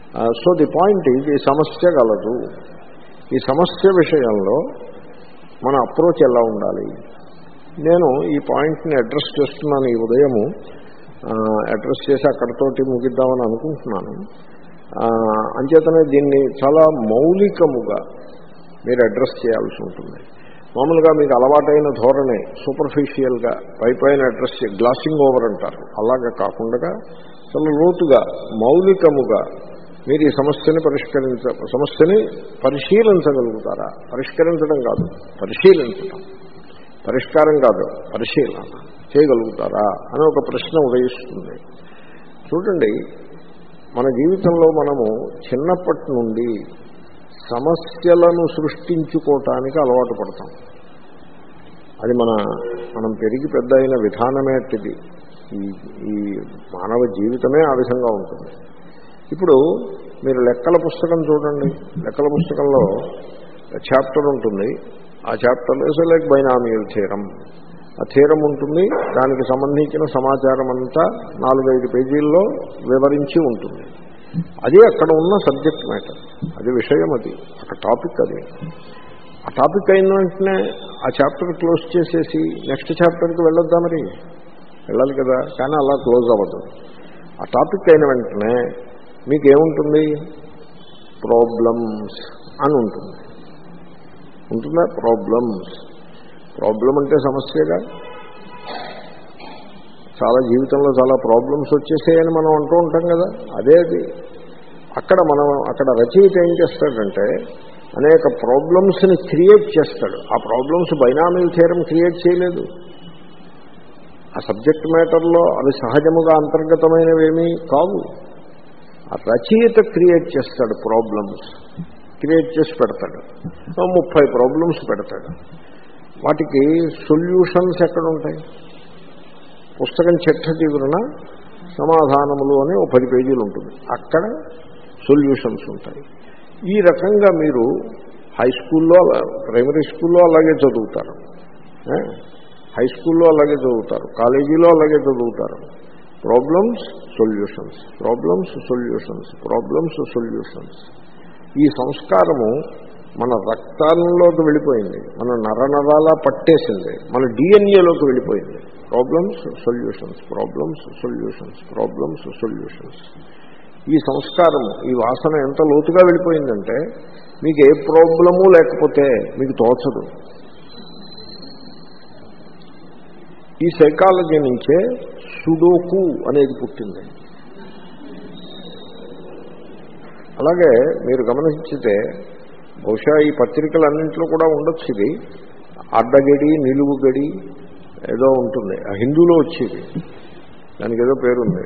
సో ది పాయింట్ ఈజ్ ఈ సమస్య గలదు. ఈ సమస్య విషయంలో మన అప్రోచ్ ఎలా ఉండాలి? నేను ఈ పాయింట్ని అడ్రస్ చేస్తున్నాను. ఈ ఉదయము అడ్రస్ చేసి అక్కడితోటి ముగిద్దామని అనుకుంటున్నాను. అంచేతనే దీన్ని చాలా మౌలికముగా మీరు అడ్రస్ చేయాల్సి ఉంటుంది. మామూలుగా మీకు అలవాటైన ధోరణి సూపర్ఫిషియల్గా పై పైన అడ్రస్ చే గ్లాసింగ్ ఓవర్ అంటారు. అలాగా కాకుండా చాలా లోతుగా మౌలికముగా మీరు ఈ సమస్యని పరిష్కరించ సమస్యని పరిశీలించగలుగుతారా? పరిష్కరించడం కాదు, పరిశీలించడం. పరిష్కారం కాదు, పరిశీలన చేయగలుగుతారా అని ఒక ప్రశ్న ఉదయిస్తుంది. చూడండి, మన జీవితంలో మనము చిన్నప్పటి నుండి సమస్యలను సృష్టించుకోవటానికి అలవాటు పడతాం. అది మన మనం పెరిగి పెద్ద అయిన విధానమేటిది. ఈ ఈ మానవ జీవితమే ఆ విధంగా ఉంటుంది. ఇప్పుడు మీరు లెక్కల పుస్తకం చూడండి. లెక్కల పుస్తకంలో చాప్టర్ ఉంటుంది. ఆ chapter is like binomial theorem. ఆ థియరం ఉంటుంది, దానికి సంబంధించిన సమాచారం అంతా నాలుగైదు పేజీల్లో వివరించి ఉంటుంది. అది అక్కడ ఉన్న సబ్జెక్ట్ మ్యాటర్, అది విషయం, అది ఒక టాపిక్. అది ఆ టాపిక్ అయిన వెంటనే ఆ చాప్టర్ క్లోజ్ చేసేసి నెక్స్ట్ చాప్టర్కి వెళ్ళొద్దా? మరి వెళ్ళాలి కదా. కానీ అలా క్లోజ్ అవ్వదు. ఆ టాపిక్ అయిన వెంటనే మీకేముంటుంది? ప్రాబ్లమ్స్ అని ఉంటుంది. ఉంటుందా? ప్రాబ్లమ్స్. ప్రాబ్లం అంటే సమస్యగా. చాలా జీవితంలో చాలా ప్రాబ్లమ్స్ వచ్చేసాయని మనం అంటూ ఉంటాం కదా, అదే అది. అక్కడ మనం అక్కడ రచయిత ఏం చేస్తాడంటే అనేక ప్రాబ్లమ్స్ని క్రియేట్ చేస్తాడు. ఆ ప్రాబ్లమ్స్ బైనామియల్ థియరం క్రియేట్ చేయలేదు. ఆ సబ్జెక్ట్ మ్యాటర్లో అవి సహజముగా అంతర్గతమైనవేమీ కావు. ఆ రచయిత క్రియేట్ చేస్తాడు. ప్రాబ్లమ్స్ క్రియేట్ చేసి పెడతాడు. ముప్పై ప్రాబ్లమ్స్ పెడతాడు. వాటికి సొల్యూషన్స్ ఎక్కడ ఉంటాయి? పుస్తకం చెట్ట చిగురున సమాధానములు అని ఒక పది పేజీలు ఉంటుంది. అక్కడ సొల్యూషన్స్ ఉంటాయి. ఈ రకంగా మీరు హై స్కూల్లో, ప్రైమరీ స్కూల్లో అలాగే చదువుతారు, హై స్కూల్లో అలాగే చదువుతారు, కాలేజీలో అలాగే చదువుతారు. Problems, solutions, problems, solutions, problems, solutions. ఈ సంస్కారము మన రక్తంలోకి వెళ్ళిపోయింది, మన నరనరాలా పట్టేసింది, మన డిఎన్ఏలోకి వెళ్ళిపోయింది. Problems, solutions, problems, solutions, problems, solutions. ఈ సంస్కారము, ఈ వాసన ఎంత లోతుగా వెళ్ళిపోయిందంటే మీకు ఏ ప్రాబ్లము లేకపోతే మీకు తోచదు. ఈ సైకాలజీ నుంచే సుడోకు అనేది పుట్టింది. అలాగే మీరు గమనించితే బహుశా ఈ పత్రికలన్నింటిలో కూడా ఉండొచ్చు. ఇది అడ్డగడి, నిలువు గడి ఏదో ఉంటుంది. ఆ హిందూలో వచ్చేది, దానికి ఏదో పేరుంది.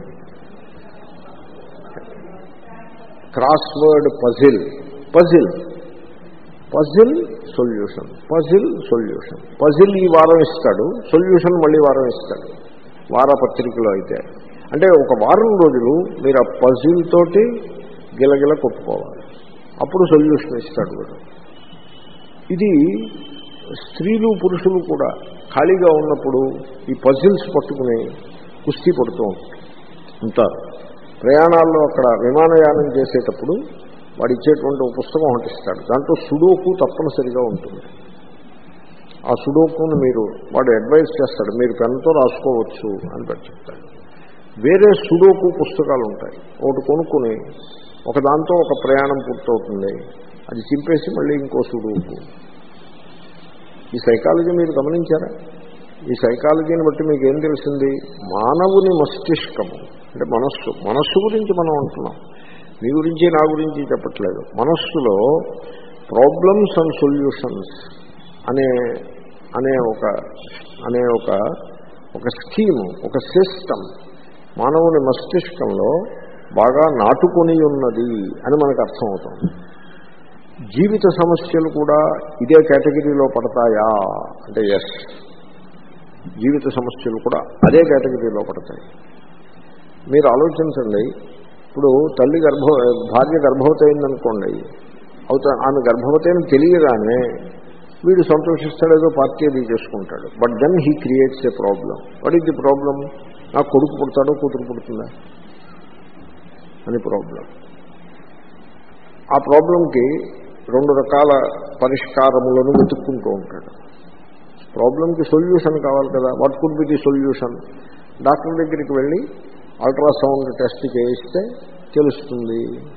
Crossword puzzle, puzzle puzzle solution, puzzle solution. Puzzle ఈ వారం ఇస్తాడు, సొల్యూషన్ మళ్ళీ వారం ఇస్తాడు. వారపత్రికలో అయితే అంటే ఒక వారం రోజులు మీరు ఆ పజిల్ తోటి గిలగిల కొట్టుకోవాలి, అప్పుడు సొల్యూషన్ ఇస్తాడు వీడు. ఇది స్త్రీలు పురుషులు కూడా ఖాళీగా ఉన్నప్పుడు ఈ పజిల్స్ పట్టుకుని కుస్తీ పడుతూ ఉంటారు. ప్రయాణాల్లో అక్కడ విమానయానం చేసేటప్పుడు వాడు ఇచ్చేటువంటి ఒక పుస్తకం ఒకటి ఇస్తాడు. దాంట్లో సుడోకు తప్పనిసరిగా ఉంటుంది. ఆ సుడోకును మీరు వాడు అడ్వైజ్ చేస్తాడు, మీరు పెన్నుతో రాసుకోవచ్చు అని పెట్టి చెప్తాడు. వేరే సుడోకు పుస్తకాలు ఉంటాయి, ఒకటి కొనుక్కుని ఒక దాంతో ఒక ప్రయాణం పూర్తవుతుంది, అది చింపేసి మళ్ళీ ఇంకో సుడోకు. ఈ సైకాలజీ మీరు గమనించారా? ఈ సైకాలజీని బట్టి మీకు ఏం తెలిసింది? మానవుని మస్తిష్కము అంటే మనస్సు, మనస్సు గురించి మనం అంటున్నాం, మీ గురించి నా గురించి చెప్పట్లేదు. మనస్సులో ప్రాబ్లమ్స్ అండ్ సొల్యూషన్స్ అనే అనే ఒక అనే ఒక ఒక స్కీము, ఒక సిస్టమ్ మానవుని మస్తిష్కంలో బాగా నాటుకొని ఉన్నది అని మనకు అర్థమవుతుంది. జీవిత సమస్యలు కూడా ఇదే కేటగిరీలో పడతాయా అంటే ఎస్, జీవిత సమస్యలు కూడా అదే కేటగిరీలో పడతాయి. మీరు ఆలోచించండి, ఇప్పుడు తల్లి గర్భ భార్య గర్భవతి అయిందనుకోండి, అవుతా ఆమె గర్భవతి అని తెలియగానే వీడు సంతోషిస్తాడు, ఏదో పార్టీ అది చేసుకుంటాడు. But then he creates a problem. What is the problem? నాకు కొడుకు పుడతాడో కూతురు పుడుతుందా అని ప్రాబ్లం. ఆ ప్రాబ్లంకి రెండు రకాల పరిష్కారములను వెతుక్కుంటూ ఉంటాడు. ప్రాబ్లంకి సొల్యూషన్ కావాలి కదా. What could be the solution? Doctor దగ్గరికి వెళ్ళి అల్ట్రాసౌండ్ టెస్ట్ చేయిస్తే తెలుస్తుంది.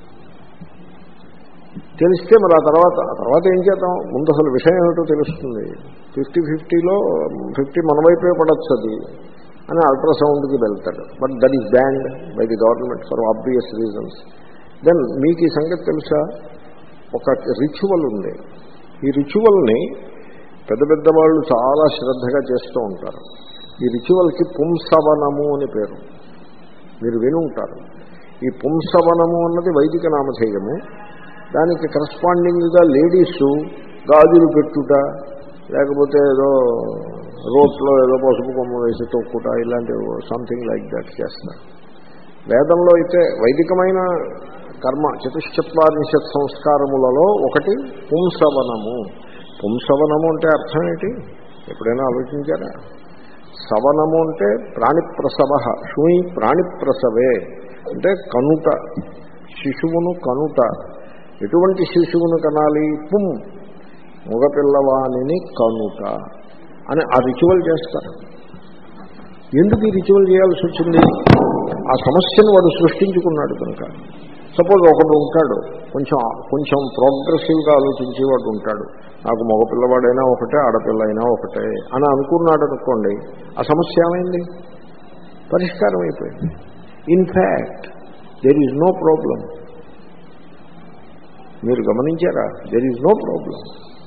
తెలిస్తే మరి ఆ తర్వాత ఆ తర్వాత ఏం చేద్దాం? ముందు అసలు విషయం ఏమిటో తెలుస్తుంది. ఫిఫ్టీ ఫిఫ్టీలో ఫిఫ్టీ మన వైపే పడచ్చు అది అని అల్ట్రాసౌండ్కి వెళ్తాడు. But that is banned by the government for obvious reasons. Then మీకు ఈ సంగతి తెలుసా? ఒక రిచువల్ ఉంది. ఈ రిచువల్ని పెద్ద పెద్ద వాళ్ళు చాలా శ్రద్ధగా చేస్తూ ఉంటారు. ఈ రిచువల్కి పుంసవనము అని పేరు. మీరు విని ఉంటారు. ఈ పుంసవనము అన్నది వైదిక నామధేయము. దానికి కరస్పాండింగ్గా లేడీసు గాజులు పెట్టుట, లేకపోతే ఏదో రోట్లో ఏదో పసుపు కొమ్మ వేసి తొక్కుట, ఇలాంటివి సంథింగ్ లైక్ దట్ చేస్తారు. వేదంలో అయితే వైదికమైన కర్మ చతుశ్చత్వారింశత్ సంస్కారములలో ఒకటి పుంసవనము. పుంసవనము అంటే అర్థం ఏంటి? ఎప్పుడైనా ఆలోచించారా? సవనము అంటే ప్రాణిప్రసవ. షూయి ప్రాణిప్రసవే అంటే కనుట, శిశువును కనుట. ఎటువంటి శిశువును కనాలి? పుం, మగపిల్లవాణిని కనుట అని ఆ రిచువల్ చేస్తారు. ఎందుకు ఈ రిచువల్ చేయాల్సి వచ్చింది? ఆ సమస్యను వాడు సృష్టించుకున్నాడు కనుక. సపోజ్ ఒకడు ఉంటాడు కొంచెం కొంచెం ప్రోగ్రెసివ్గా ఆలోచించి వాడు ఉంటాడు, నాకు మగపిల్లవాడైనా ఒకటే ఆడపిల్ల అయినా ఒకటే అని అనుకున్నాడు అనుకోండి, ఆ సమస్య ఏమైంది? పరిష్కారం అయిపోయింది. In fact there is no problem. మీరు గమనించారా? There is no problem.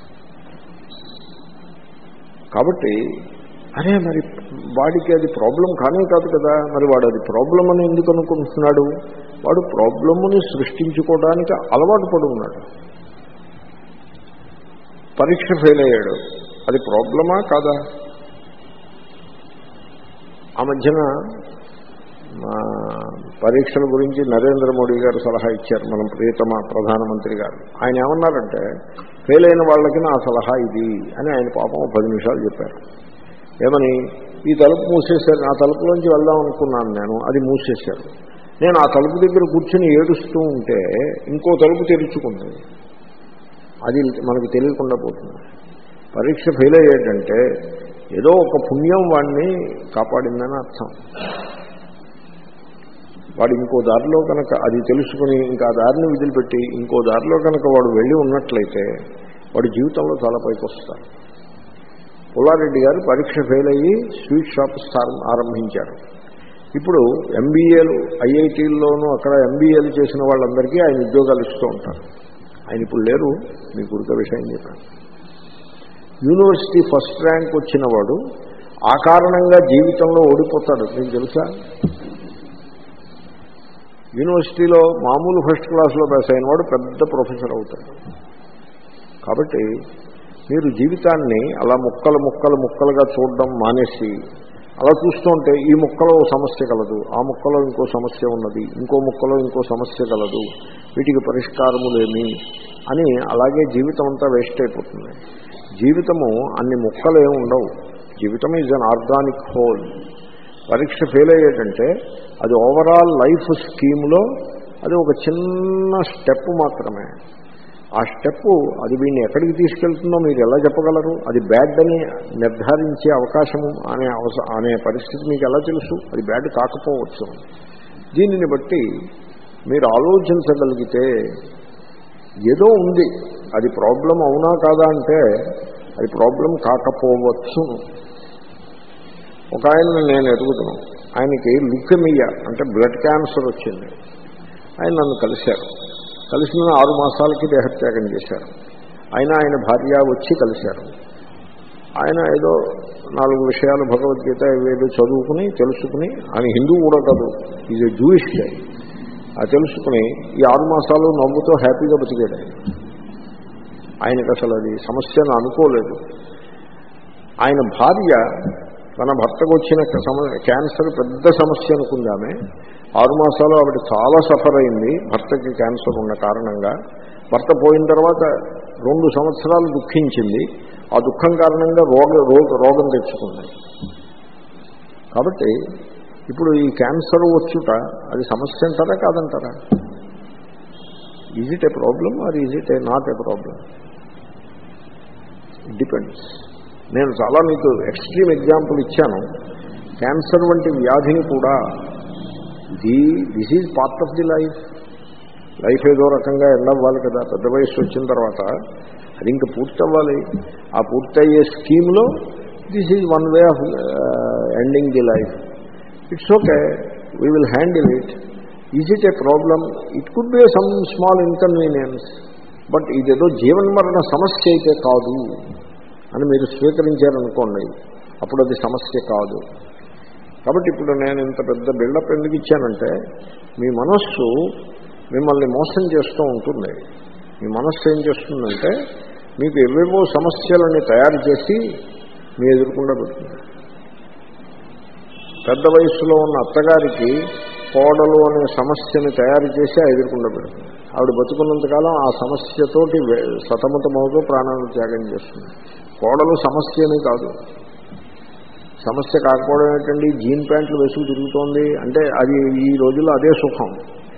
కాబట్టి అరే మరి వాడికి అది ప్రాబ్లం కానే కాదు కదా, మరి వాడు అది ప్రాబ్లం అని ఎందుకు అనుకుంటున్నాడు? వాడు ప్రాబ్లముని సృష్టించుకోవడానికి అలవాటు పడి ఉన్నాడు. పరీక్ష ఫెయిల్ అయ్యాడు, అది ప్రాబ్లమా కాదా? ఆ మధ్యన పరీక్షల గురించి నరేంద్ర మోడీ గారు సలహా ఇచ్చారు, మనం ప్రియతమ ప్రధానమంత్రి గారు. ఆయన ఏమన్నారంటే, ఫెయిల్ అయిన వాళ్ళకి నా సలహా ఇది అని ఆయన పాపం పది నిమిషాలు చెప్పారు. ఏమని? ఈ తలుపు మూసేశారు, ఆ తలుపులోంచి వెళ్దాం అనుకున్నాను నేను, అది మూసేశారు. నేను ఆ తలుపు దగ్గర కూర్చుని ఏడుస్తూ ఉంటే ఇంకో తలుపు తెరుచుకుంది. అది మనకు తెలియకుండా పోతుంది. పరీక్ష ఫెయిల్ అయ్యేటంటే ఏదో ఒక పుణ్యం వాడిని కాపాడిందని అర్థం. వాడు ఇంకో దారిలో కనుక అది తెలుసుకుని ఇంకా దారిని వదిలిపెట్టి ఇంకో దారిలో కనుక వాడు వెళ్ళి ఉన్నట్లయితే వాడి జీవితంలో చాలా పైకి వస్తారు. పుల్లారెడ్డి గారు పరీక్ష ఫెయిల్ అయ్యి స్వీట్ షాప్ ఆరంభించారు. ఇప్పుడు ఎంబీఏలు ఐఐటీల్లోనూ అక్కడ ఎంబీఏలు చేసిన వాళ్ళందరికీ ఆయన ఉద్యోగాలు ఇస్తూ ఉంటారు. ఆయన ఇప్పుడు లేరు, మీకు గుర్త విషయం చెప్పాను. యూనివర్సిటీ ఫస్ట్ ర్యాంక్ వచ్చిన వాడు ఆ కారణంగా జీవితంలో ఓడిపోతాడు, మీకు తెలుసా? యూనివర్సిటీలో మామూలు ఫస్ట్ క్లాస్లో పాస్ అయిన వాడు పెద్ద ప్రొఫెసర్ అవుతాడు. కాబట్టి మీరు జీవితాన్ని అలా ముక్కలు ముక్కలు ముక్కలుగా చూడడం మానేసి అలా చూస్తుంటే ఈ ముక్కలో సమస్య కలదు, ఆ ముక్కలో ఇంకో సమస్య ఉన్నది, ఇంకో ముక్కలో ఇంకో సమస్య కలదు, వీటికి పరిష్కారములేమి అని అలాగే జీవితం అంతా వేస్ట్ అయిపోతుంది. జీవితము అన్ని ముక్కలు ఏమి ఉండవు. జీవితం ఈజ్ అన్ ఆర్గానిక్ హోల్. పరీక్ష ఫెయిల్ అయ్యేటంటే అది ఓవరాల్ లైఫ్ స్కీమ్లో అది ఒక చిన్న స్టెప్ మాత్రమే. ఆ స్టెప్ అది వీడిని ఎక్కడికి తీసుకెళ్తుందో మీరు ఎలా చెప్పగలరు? అది బ్యాడ్ అని నిర్ధారించే అవకాశము అనే అవస అనే పరిస్థితి మీకు ఎలా తెలుసు? అది బ్యాడ్ కాకపోవచ్చు. దీనిని బట్టి మీరు ఆలోచించగలిగితే ఏదో ఉంది, అది ప్రాబ్లం అవునా కాదా అంటే అది ప్రాబ్లం కాకపోవచ్చు. ఒక ఆయన నేను ఎదుగుతున్నాను, ఆయనకి లుకెమియా అంటే బ్లడ్ క్యాన్సర్ వచ్చింది. ఆయన నన్ను కలిశారు. కలిసిన ఆరు మాసాలకి దేహత్యాగం చేశారు. ఆయన ఆయన భార్య వచ్చి కలిశారు. ఆయన ఏదో నాలుగు విషయాలు భగవద్గీత ఏదో చదువుకుని తెలుసుకుని, ఆయన హిందూ కూడా కాదు, ఈజ్ ఏ జూయిష్ గై. అది తెలుసుకుని ఈ ఆరు మాసాలు నవ్వుతో హ్యాపీగా బతికాడు ఆయన. ఆయనకు అసలు అది సమస్యను అనుకోలేదు. ఆయన భార్య తన భర్తకు వచ్చిన క్యాన్సర్ పెద్ద సమస్య అనుకుందామే. ఆరు మాసాలు ఆవిడ చాలా సఫర్ అయింది భర్తకి క్యాన్సర్ ఉన్న కారణంగా. భర్త పోయిన తర్వాత రెండు సంవత్సరాలు దుఃఖించింది. ఆ దుఃఖం కారణంగా రోగ రోగ రోగం తెచ్చుకుంది. కాబట్టి ఇప్పుడు ఈ క్యాన్సర్ వచ్చుట అది సమస్య అంటారా కాదంటారా? Is it a problem or is it a not a problem? It depends. నేను చాలా మీకు ఎక్స్ట్రీమ్ ఎగ్జాంపుల్ ఇచ్చాను. క్యాన్సర్ వంటి వ్యాధిని కూడా the this is part of the life. Life ఏదో రకంగా ఎండ్ అవ్వాలి కదా. పెద్ద వయసు వచ్చిన తర్వాత అది ఇంకా పూర్తి అవ్వాలి. ఆ పూర్తయ్యే స్కీమ్లో this is one way of ending the life. It's okay, we will handle it. Is it a problem? It could be some small inconvenience, but ఇదేదో జీవన్మరణ సమస్య అయితే కాదు అని మీరు స్వీకరించారనుకోండి, అప్పుడు అది సమస్య కాదు. కాబట్టి ఇప్పుడు నేను ఇంత పెద్ద బిల్డప్ ఎందుకు ఇచ్చానంటే, మీ మనస్సు మిమ్మల్ని మోసం చేస్తూ ఉంటుంది. మీ మనస్సు ఏం చేస్తుందంటే మీకు ఏవేవో సమస్యలని తయారు చేసి మీ ఎదుర్కొండా పెడుతుంది. పెద్ద వయస్సులో ఉన్న అత్తగారికి కోడలు అనే సమస్యని తయారు చేసి ఆ ఎదుర్కొండా పెడుతుంది. ఆవిడ బతుకున్నంతకాలం ఆ సమస్యతోటి సతమతమవుతూ ప్రాణాలను త్యాగం చేస్తుంది. కోడలు సమస్యని కాదు. సమస్య కాకపోవడం ఏంటండి, జీన్ ప్యాంట్లు వేసుకు తిరుగుతోంది అంటే అది ఈ రోజుల్లో అదే సుఖం.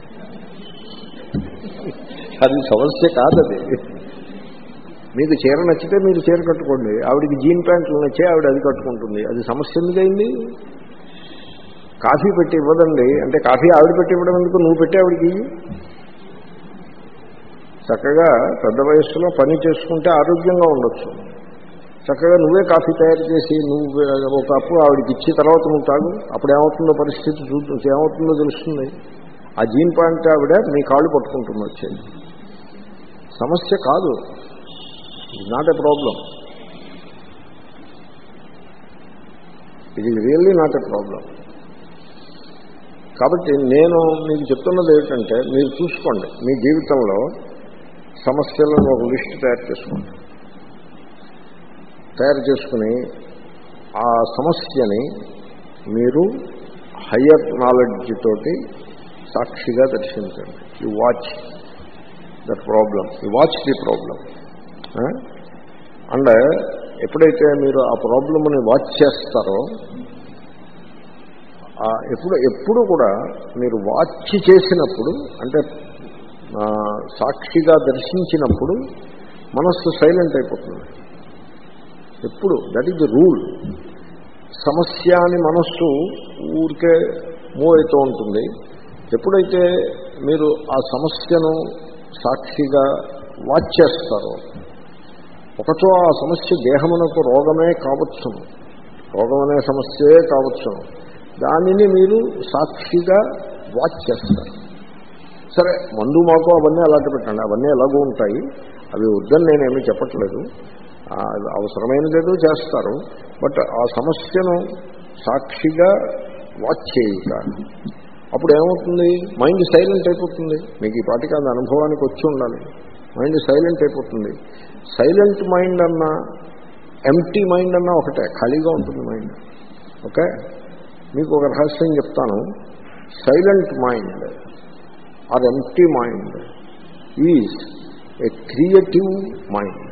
అది సమస్య కాదది. మీకు చీర నచ్చితే మీరు చీర కట్టుకోండి, ఆవిడికి జీన్ ప్యాంట్లు నచ్చే ఆవిడ అది కట్టుకుంటుంది. అది సమస్య ఎందుకైంది? కాఫీ పెట్టి ఇవ్వదండి అంటే కాఫీ ఆవిడ పెట్టి ఇవ్వడం ఎందుకు, నువ్వు పెట్టి ఆవిడికి. చక్కగా పెద్ద వయస్సులో పని చేసుకుంటే ఆరోగ్యంగా ఉండొచ్చు. చక్కగా నువ్వే కాఫీ తయారు చేసి నువ్వు ఒక కప్పు ఆవిడకి ఇచ్చి తర్వాత నువ్వు తాగు. అప్పుడు ఏమవుతుందో పరిస్థితి చూద్దాం, ఏమవుతుందో తెలుస్తుంది. ఆ జీన్ ప్యాంట్ ఆవిడ మీ కాళ్ళు పట్టుకుంటుంది వచ్చేది. సమస్య కాదు, it not a problem. It is really not a problem. కాబట్టి నేను మీకు చెప్తున్నది ఏమిటంటే, మీరు చూసుకోండి మీ జీవితంలో సమస్యలను ఒక లిస్ట్ తయారు చేసుకోండి. తయారు చేసుకుని ఆ సమస్యని మీరు హయ్యర్ నాలెడ్జ్ తోటి సాక్షిగా దర్శించండి. You watch that problem, you watch the problem. And ఎప్పుడైతే మీరు ఆ ప్రాబ్లంని వాచ్ చేస్తారో, ఎప్పుడు ఎప్పుడు కూడా మీరు వాచ్ చేసినప్పుడు అంటే సాక్షిగా దర్శించినప్పుడు మనస్సు సైలెంట్ అయిపోతుంది ఎప్పుడు. That is the rule. సమస్య అని మనస్సు ఊరికే మూవ్ అవుతూ ఉంటుంది. ఎప్పుడైతే మీరు ఆ సమస్యను సాక్షిగా వాచ్ చేస్తారో, ఒకచో ఆ సమస్య దేహమునకు రోగమే కావచ్చును, రోగం అనే సమస్యే కావచ్చును, దానిని మీరు సాక్షిగా వాచ్ చేస్తారు. సరే మందు మాకు అవన్నీ అలాంటి పెట్టండి, అవన్నీ ఎలాగూ ఉంటాయి, అవి వద్దని నేనేమీ చెప్పట్లేదు. అవసరమైనదేదో చేస్తారు, బట్ ఆ సమస్యను సాక్షిగా వాచ్ చేయుట. అప్పుడు ఏమవుతుంది, మైండ్ సైలెంట్ అయిపోతుంది. మీకు ఈ పాటికి అది అనుభవానికి వచ్చి ఉండాలి. మైండ్ సైలెంట్ అయిపోతుంది. సైలెంట్ మైండ్ అన్నా ఎంప్టీ మైండ్ అన్నా ఒకటే, ఖాళీగా ఉంటుంది మైండ్. ఓకే, మీకు ఒక రహస్యం చెప్తాను. Silent mind or empty mind is a creative mind.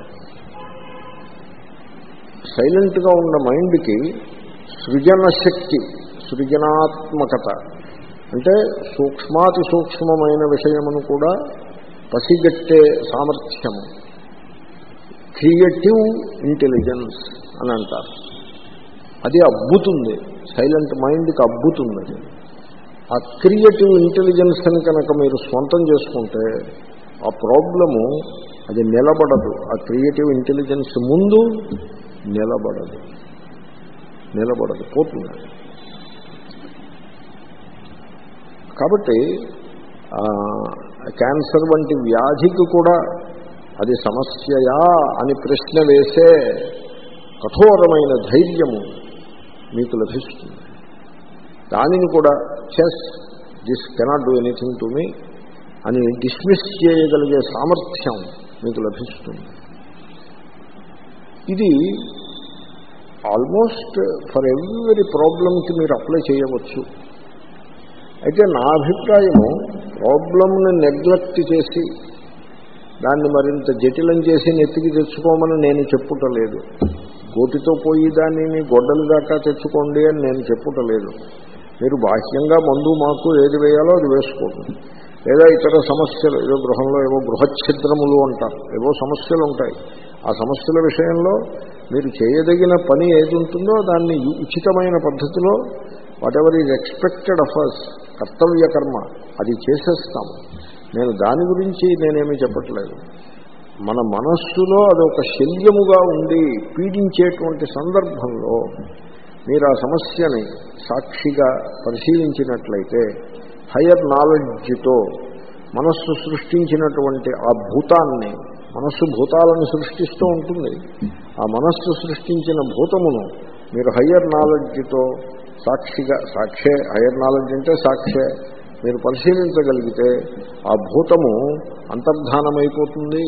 సైలెంట్గా ఉన్న మైండ్కి సృజన శక్తి, సృజనాత్మకత అంటే సూక్ష్మాతి సూక్ష్మమైన విషయమును కూడా పసిగట్టే సామర్థ్యము, క్రియేటివ్ ఇంటెలిజెన్స్ అని అంటారు. అది అబ్బుతుంది, సైలెంట్ మైండ్కి అబ్బుతుంది. అది ఆ క్రియేటివ్ ఇంటెలిజెన్స్ అని కనుక మీరు స్వంతం చేసుకుంటే ఆ ప్రాబ్లము అది నిలబడదు. ఆ క్రియేటివ్ ఇంటెలిజెన్స్ ముందు నిలబడదు, నిలబడదు పోతుంది. కాబట్టి క్యాన్సర్ వంటి వ్యాధికి కూడా అది సమస్యయా అని ప్రశ్న వేసే కఠోరమైన ధైర్యము మీకు లభిస్తుంది. దానిని కూడా chess this cannot do anything to me అని డిస్మిస్ చేయగలిగే సామర్థ్యం మీకు లభిస్తుంది. ఇది ఆల్మోస్ట్ ఫర్ ఎవ్రీ ప్రాబ్లంకి మీరు అప్లై చేయవచ్చు. అయితే నా అభిప్రాయము ప్రాబ్లంని నెగ్లెక్ట్ చేసి దాన్ని మరింత జటిలం చేసి నెత్తికి తెచ్చుకోమని నేను చెప్పుటలేదు. గోటితో పోయి దానిని గొడ్డలు దాకా తెచ్చుకోండి అని నేను చెప్పుటలేదు. మీరు బాహ్యంగా మందు మాకు ఏది వేయాలో అది వేసుకోండి. లేదా ఇతర సమస్యలు, ఏదో గృహంలో ఏవో గృహఛిద్రములు అంటారు, ఏవో సమస్యలు ఉంటాయి. ఆ సమస్యల విషయంలో మీరు చేయదగిన పని ఏది ఉంటుందో దాన్ని ఉచితమైన పద్ధతిలో whatever is expected of us, కర్తవ్య కర్మ అది చేసేస్తాము. నేను దాని గురించి నేనేమీ చెప్పట్లేదు. మన మనస్సులో అదొక శల్యముగా ఉండి పీడించేటువంటి సందర్భంలో మీరు ఆ సమస్యని సాక్షిగా పరిశీలించినట్లయితే హయ్యర్ నాలెడ్జ్తో మనస్సు సృష్టించినటువంటి ఆ భూతాన్ని, మనస్సు భూతాలను సృష్టిస్తూ ఉంటుంది, ఆ మనస్సు సృష్టించిన భూతమును మీరు హయ్యర్ నాలెడ్జ్తో సాక్షిగా, సాక్షే హయ్యర్ నాలెడ్జ్ అంటే సాక్షే, మీరు పరిశీలించగలిగితే ఆ భూతము అంతర్ధానమైపోతుంది.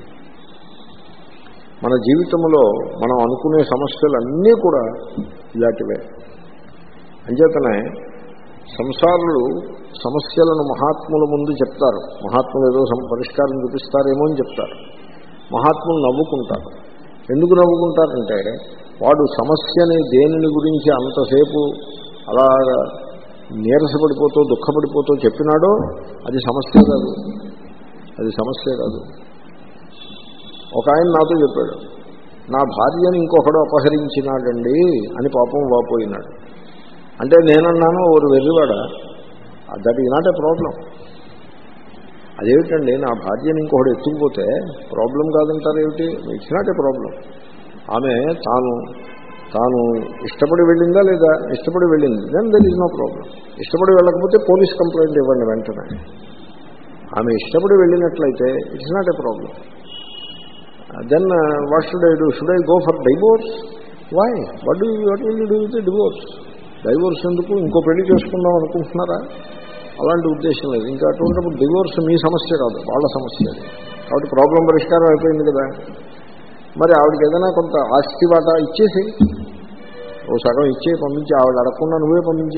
మన జీవితంలో మనం అనుకునే సమస్యలన్నీ కూడా ఇలాంటివే. అంచేతనే సంసారులు సమస్యలను మహాత్ముల ముందు చెప్తారు. మహాత్ములు ఏదో పరిష్కారం చూపిస్తారేమో అని చెప్తారు. మహాత్ములు నవ్వుకుంటారు. ఎందుకు నవ్వుకుంటారంటే వాడు సమస్యని దేనిని గురించి అంతసేపు అలా నీరసపడిపోతూ దుఃఖపడిపోతూ చెప్పినాడో అది సమస్య కాదు, అది సమస్య కాదు. ఒక ఆయన నాతో చెప్పాడు, నా భార్యని ఇంకొకడు అపహరించినాడండి అని పాపం వాపోయినాడు. అంటే నేనన్నాను, ఓరు వెర్రివాడ, that is not a problem. అదేమిటండి, నా భార్యని ఇంకొకడు ఎత్తుకుపోతే ప్రాబ్లం కాదంటారు ఏమిటి? It's not a problem. ఆమె తాను తాను ఇష్టపడి వెళ్ళిందా లేదా? ఇష్టపడి వెళ్ళింది, then there is no problem. ఇష్టపడి వెళ్ళకపోతే పోలీస్ కంప్లైంట్ ఇవ్వండి వెంటనే. ఆమె ఇష్టపడి వెళ్ళినట్లయితే it's not a problem. Then what should I do? Should I go for divorce? Why? What do what will you do with divorce? Divorce ఎందుకు? ఇంకో పెళ్లి చేసుకుందాం అనుకుంటున్నారా? అలాంటి ఉద్దేశం లేదు. ఇంకా అటువంటిప్పుడు డివోర్స్ మీ సమస్య కాదు, వాళ్ళ సమస్య. కాబట్టి ప్రాబ్లం పరిష్కారం అయిపోయింది కదా. మరి ఆవిడకి ఏదైనా కొంత ఆస్తి వాటా ఇచ్చేసి, ఓ సగం ఇచ్చే పంపించి, ఆవిడ అడగకుండా నువ్వే పంపించే.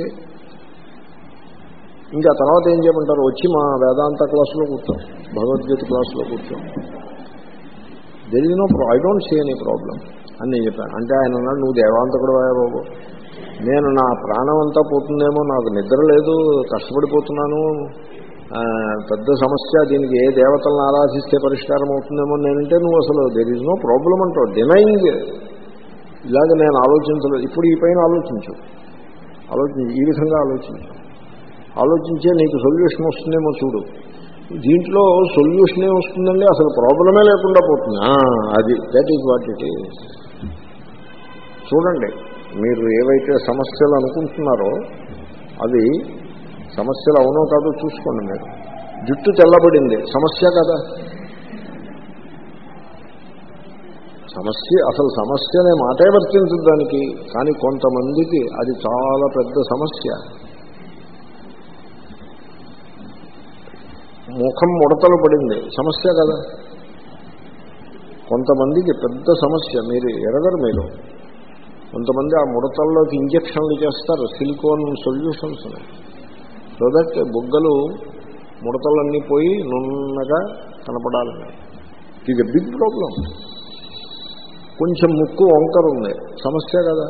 ఇంకా తర్వాత ఏం చేయమంటారు? వచ్చి మా వేదాంత క్లాసులో కూర్చోం, భగవద్గీత క్లాసులో కూర్చోం. There is no problem, I don't see any problem అని నేను చెప్పాను. అంటే ఆయన అన్నాడు, నువ్వు దేవాంతకుడు వాయా బాబు, నేను నా ప్రాణం అంతా పోతుందేమో, నాకు నిద్ర లేదు, కష్టపడిపోతున్నాను, పెద్ద సమస్య, దీనికి ఏ దేవతలను ఆరాధిస్తే పరిష్కారం అవుతుందేమో నేనంటే, నువ్వు అసలు దెర్ ఈజ్ నో ప్రాబ్లం అంటావు, డినైయింగ్. ఇలాగ నేను ఆలోచించలేదు. ఇప్పుడు ఈ పైన ఆలోచించు, ఆలోచించి ఈ విధంగా ఆలోచించు, ఆలోచించే నీకు సొల్యూషన్ వస్తుందేమో చూడు. దీంట్లో సొల్యూషనే వస్తుందండి, అసలు ప్రాబ్లమే లేకుండా పోతుంది. అది that is what it is. చూడండి, మీరు ఏవైతే సమస్యలు అనుకుంటున్నారో అవి సమస్యలు అవునో కాదో చూసుకోండి. మీరు జుట్టు తెల్లబడింది సమస్య కదా? సమస్య, అసలు సమస్య అనే మాటే వర్తించదు దానికి. కానీ కొంతమందికి అది చాలా పెద్ద సమస్య. ముఖం ముడతలు పడింది సమస్య కదా? కొంతమందికి పెద్ద సమస్య, మీరు ఎరగరు. మీరు కొంతమంది ఆ ముడతల్లోకి ఇంజక్షన్లు చేస్తారు, సిలికోన్ సొల్యూషన్స్, సో దట్ బుగ్గలు ముడతలన్నీ పోయి నున్నగా కనపడాలని. It is a big problem. కొంచెం ముక్కు వంకర ఉంది సమస్య కదా?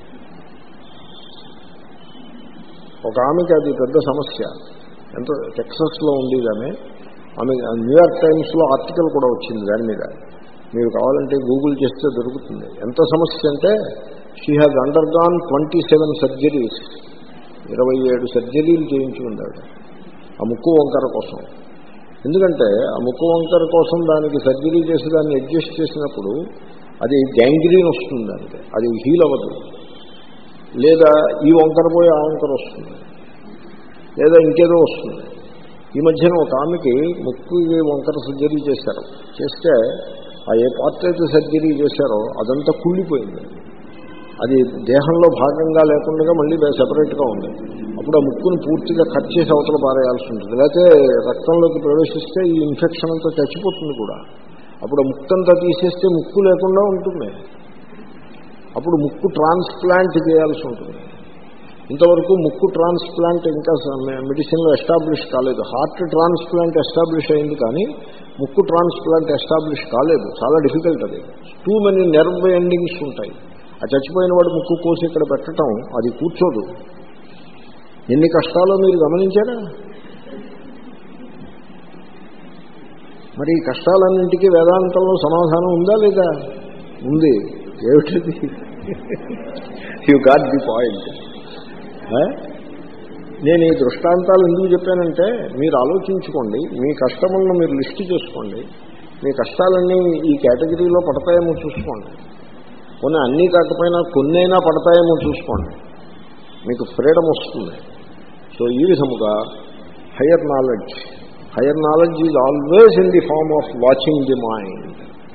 ఒక ఆమెకి అది పెద్ద సమస్య. ఎంతో టెక్సస్లో ఉంది ఆమె. ఆమె న్యూయార్క్ టైమ్స్లో ఆర్టికల్ కూడా వచ్చింది దాని మీద. మీరు కావాలంటే గూగుల్ చేస్తే దొరుకుతుంది. ఎంత సమస్య అంటే she has undergone twenty seven surgeries, ఇరవై ఏడు సర్జరీలు చేయించుకున్నాడు ఆ ముక్కు వంకర కోసం. ఎందుకంటే ఆ ముక్కు వంకర కోసం దానికి సర్జరీ చేసి దాన్ని అడ్జస్ట్ చేసినప్పుడు అది గ్యాంగ్రీన్ వస్తుంది, అంటే అది హీల్ అవ్వదు. లేదా ఈ వంకర పోయి ఆ వంకర వస్తుంది, లేదా ఇంకేదో వస్తుంది. ఈ మధ్యన ఒక ఆమెకి ముక్కు వంకర సర్జరీ చేశారు. చేస్తే ఆ ఏ పార్ట్ అయితే సర్జరీ చేశారో అదంతా కుళ్ళిపోయింది. అది దేహంలో భాగంగా లేకుండా మళ్ళీ సెపరేట్గా ఉంది. అప్పుడు ఆ ముక్కును పూర్తిగా కట్ చేసి అవతల పారేయాల్సి ఉంటుంది. లేకపోతే రక్తంలోకి ప్రవేశిస్తే ఈ ఇన్ఫెక్షన్ అంతా చచ్చిపోతుంది కూడా. అప్పుడు ఆ ముక్కంతా తీసేస్తే ముక్కు లేకుండా ఉంటుంది. అప్పుడు ముక్కు ట్రాన్స్ప్లాంట్ చేయాల్సి ఉంటుంది. ఇంతవరకు ముక్కు ట్రాన్స్ప్లాంట్ ఇంకా మెడిసిన్లో ఎస్టాబ్లిష్ కాలేదు. హార్ట్ ట్రాన్స్ప్లాంట్ ఎస్టాబ్లిష్ అయింది కానీ ముక్కు ట్రాన్స్ప్లాంట్ ఎస్టాబ్లిష్ కాలేదు. చాలా డిఫికల్ట్ అది. టూ మెనీ నెర్వ్ ఎండింగ్స్ ఉంటాయి. ఆ చచ్చిపోయిన వాడు ముక్కు కోసి ఇక్కడ పెట్టడం అది కూర్చోదు. ఎన్ని కష్టాలో మీరు గమనించారా? మరి ఈ కష్టాలన్నింటికీ వేదాంతంలో సమాధానం ఉందా లేదా? ఉంది. ఏమిటిది? You got the point. నేను ఈ దృష్టాంతాలు ఎందుకు చెప్పానంటే మీరు ఆలోచించుకోండి, మీ కష్టములను మీరు లిస్టు చేసుకోండి, మీ కష్టాలన్నీ ఈ కేటగిరీలో పడతాయేమో చూసుకోండి. కొన్ని అన్నీ కాకపోయినా కొన్నైనా పడతాయేమో చూసుకోండి, మీకు ఫ్రీడమ్ వస్తుంది. సో ఈ విధముగా higher knowledge higher knowledge is always in the form of watching the mind.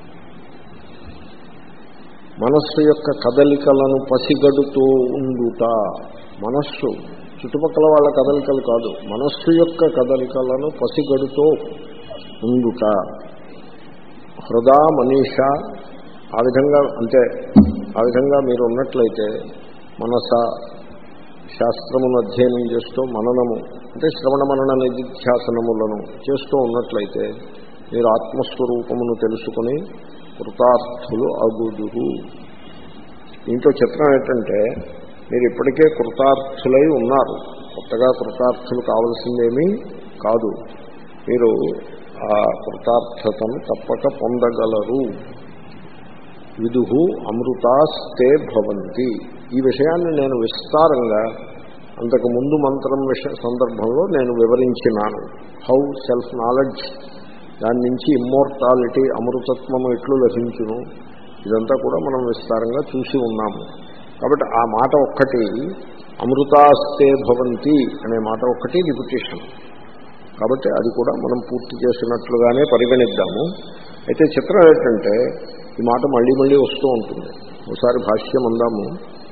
మనస్సు యొక్క కదలికలను పసిగడుతూ ఉండుట. మనస్సు చుట్టుపక్కల వాళ్ళ కదలికలు కాదు, మనస్సు యొక్క కదలికలను పసిగడుతూ ఉండుట. హృదా మనీష, ఆ విధంగా అంటే ఆ విధంగా మీరు ఉన్నట్లయితే మనస శాస్త్రమును అధ్యయనం చేస్తూ మననము అంటే శ్రవణ మనన నిధిధ్యాసనములను చేస్తూ ఉన్నట్లయితే మీరు ఆత్మస్వరూపమును తెలుసుకుని కృతార్థులు అగుదురు. దీంట్లో చిత్రం ఏంటంటే మీరు ఇప్పటికే కృతార్థులై ఉన్నారు, కొత్తగా కృతార్థులు కావలసిందేమీ కాదు. మీరు ఆ కృతార్థతను తప్పక పొందగలరు. విదుహు అమృతాస్తే భవంతి. ఈ విషయాన్ని నేను విస్తారంగా అంతకు ముందు మంత్రం విషయ సందర్భంలో నేను వివరించినాను. హౌ సెల్ఫ్ నాలెడ్జ్, దాని నుంచి ఇమ్మోర్టాలిటీ అమృతత్వము ఎట్లు లభించును, ఇదంతా కూడా మనం విస్తారంగా చూసి ఉన్నాము. కాబట్టి ఆ మాట ఒక్కటి, అమృతాస్తే భవంతి అనే మాట ఒక్కటి రిపిటేషన్. కాబట్టి అది కూడా మనం పూర్తి చేసినట్లుగానే పరిగణిద్దాము. అయితే చిత్రం ఏంటంటే ఈ మాట మళ్ళీ మళ్ళీ వస్తూ ఉంటుంది. ఒకసారి భాష్యం అందాము.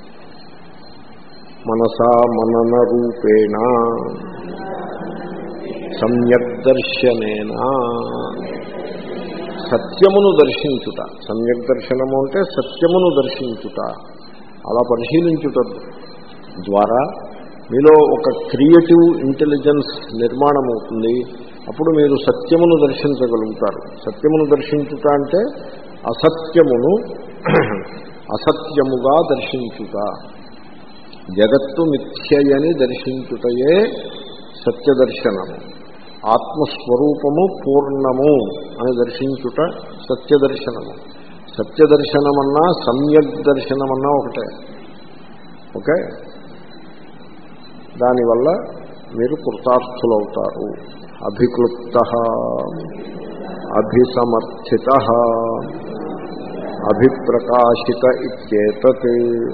మనసా మనన రూపేణ సమ్యక్ దర్శనేనా సత్యమును దర్శించుట. సమ్యక్ దర్శనము అంటే సత్యమును దర్శించుట. అలా పరిశీలించుట ద్వారా మీలో ఒక క్రియేటివ్ ఇంటెలిజెన్స్ నిర్మాణం అవుతుంది. అప్పుడు మీరు సత్యమును దర్శించగలుగుతారు. సత్యమును దర్శించుట అంటే అసత్యమును అసత్యముగా దర్శించుట. జగత్తు మిథ్యయని దర్శించుటయే సత్యదర్శనము. ఆత్మస్వరూపము పూర్ణము అని దర్శించుట సత్యదర్శనము. సత్యదర్శనమన్నా సమ్యక్ దర్శనమన్నా ఒకటే. ఓకే, దానివల్ల మీరు కృతార్థులవుతారు. అభిక్లుప్త అభిసమర్థిత అభిప్రకాశిత ఇత్యేతత్.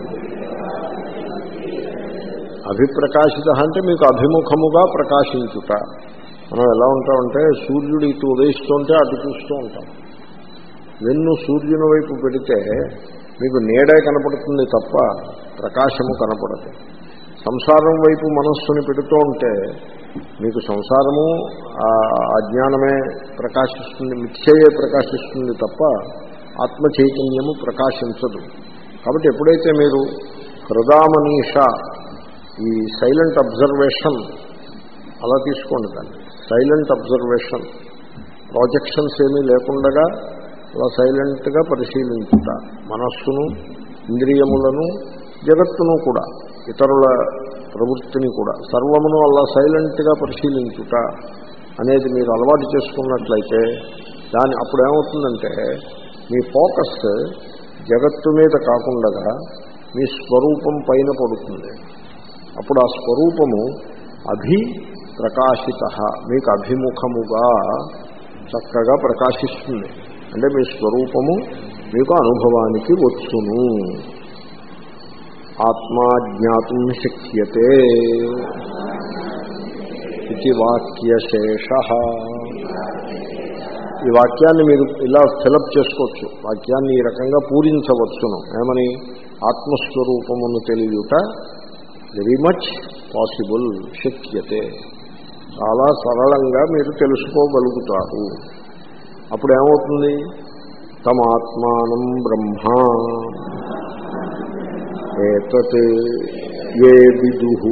అభిప్రకాశిత అంటే మీకు అభిముఖముగా ప్రకాశించుట. మనం ఎలా ఉంటామంటే సూర్యుడు ఇటు ఉదయిస్తుంటే అటు చూస్తూ ఉంటాం. వెన్ను సూర్యుని వైపు పెడితే మీకు నీడే కనపడుతుంది తప్ప ప్రకాశము కనపడదు. సంసారం వైపు మనస్సుని పెడుతూ ఉంటే మీకు సంసారము అజ్ఞానమే ప్రకాశిస్తుంది, మిథ్యయే ప్రకాశిస్తుంది తప్ప ఆత్మ చైతన్యము ప్రకాశించదు. కాబట్టి ఎప్పుడైతే మీరు హృదామనీష, ఈ సైలెంట్ అబ్జర్వేషన్ అలా తీసుకోండి, దాన్ని సైలెంట్ అబ్జర్వేషన్, ప్రాజెక్షన్స్ ఏమీ లేకుండా అలా సైలెంట్గా పరిశీలించుట. మనస్సును, ఇంద్రియములను, జగత్తును కూడా, ఇతరుల ప్రవృత్తిని కూడా, సర్వమును అలా సైలెంట్గా పరిశీలించుట అనేది మీరు అలవాటు చేసుకున్నట్లయితే దాని అప్పుడు ఏమవుతుందంటే మీ ఫోకస్ జగత్తు మీద కాకుండా మీ స్వరూపం పైన పడుతుంది. అప్పుడు ఆ స్వరూపము అభి ప్రకాశిత, మీకు అభిముఖముగా చక్కగా ప్రకాశిస్తుంది. అంటే మీ స్వరూపము మీకు అనుభవానికి వచ్చును. ఆత్మా జ్ఞాతుం శక్యతే ఇది వాక్యశేష. ఈ వాక్యాన్ని మీరు ఇలా ఫిలప్ చేసుకోవచ్చు, వాక్యాన్ని ఈ రకంగా పూరించవచ్చును. ఏమని? ఆత్మస్వరూపమును తెలియుట వెరీ మచ్ పాసిబుల్, శక్యతే, చాలా సరళంగా మీరు తెలుసుకోగలుగుతారు. అప్పుడు ఏమవుతుంది? తమాత్మానం బ్రహ్మ ఏతత్ ఏ విదుహు.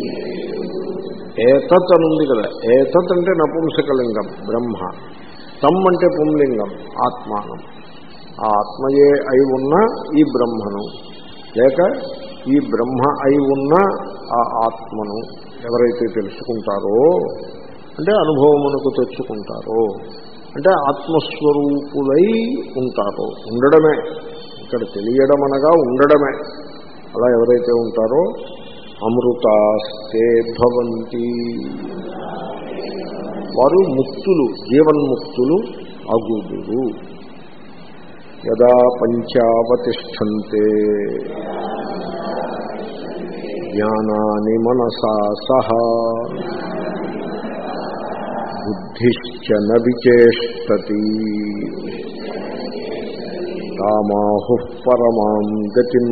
ఏతత్ అనుంది కదా, ఏతత్ అంటే నపుంసకలింగం, బ్రహ్మ. తమ్ అంటే పుంలింగం, ఆత్మానం. ఆ ఆత్మయే అయి ఉన్న ఈ బ్రహ్మను, లేక ఈ బ్రహ్మ అయి ఉన్న ఆ ఆత్మను ఎవరైతే తెలుసుకుంటారో, అంటే అనుభవమునకు తెచ్చుకుంటారో, అంటే ఆత్మస్వరూపులై ఉంటారో, ఉండడమే ఇక్కడ తెలియడం అనగా ఉండడమే. అలా ఎవరైతే ఉంటారో అమృతాస్తే భవంతి, వారు ముక్తులు, జీవన్ముక్తులు అగుదురు. యదా పంచావతిష్ఠంతే జ్ఞానాని మనసా సహ బుద్ధిశ్చ న విచేష్టతి తామాహుః పరమాం గతిం.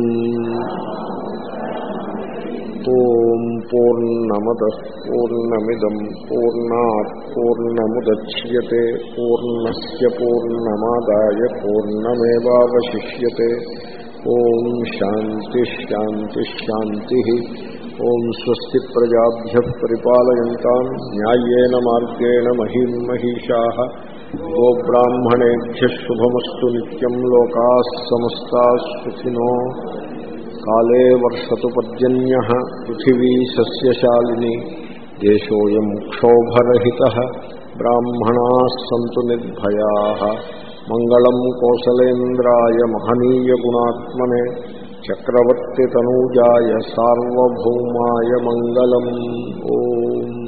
ఓం పూర్ణమదః పూర్ణమిదం పూర్ణాత్ పూర్ణముదచ్యతే పూర్ణస్య పూర్ణమాదాయ పూర్ణమేవావశిష్యతే. ఓం శాంతి శాంతి శాంతి. ఓం స్వస్తి ప్రజాభ్యః పరిపాలయంతాం న్యాయేన మార్గేణ మహిం మహిషాః. గోబ్రాహ్మణేభ్యః శుభమస్తు నిత్యం. లోకాః సమస్తాః సుఖినో కాలే వర్షతు పర్జన్యః. పృథివీ సస్యశాలిని దేశోయం క్షోభరహితః. బ్రాహ్మణాః సంతు నిర్భయాః. మంగళం కోసలేంద్రాయ మహనీయ గుణాత్మనే చక్రవర్తి తనూజాయ సార్వభౌమాయ మంగళం. ఓం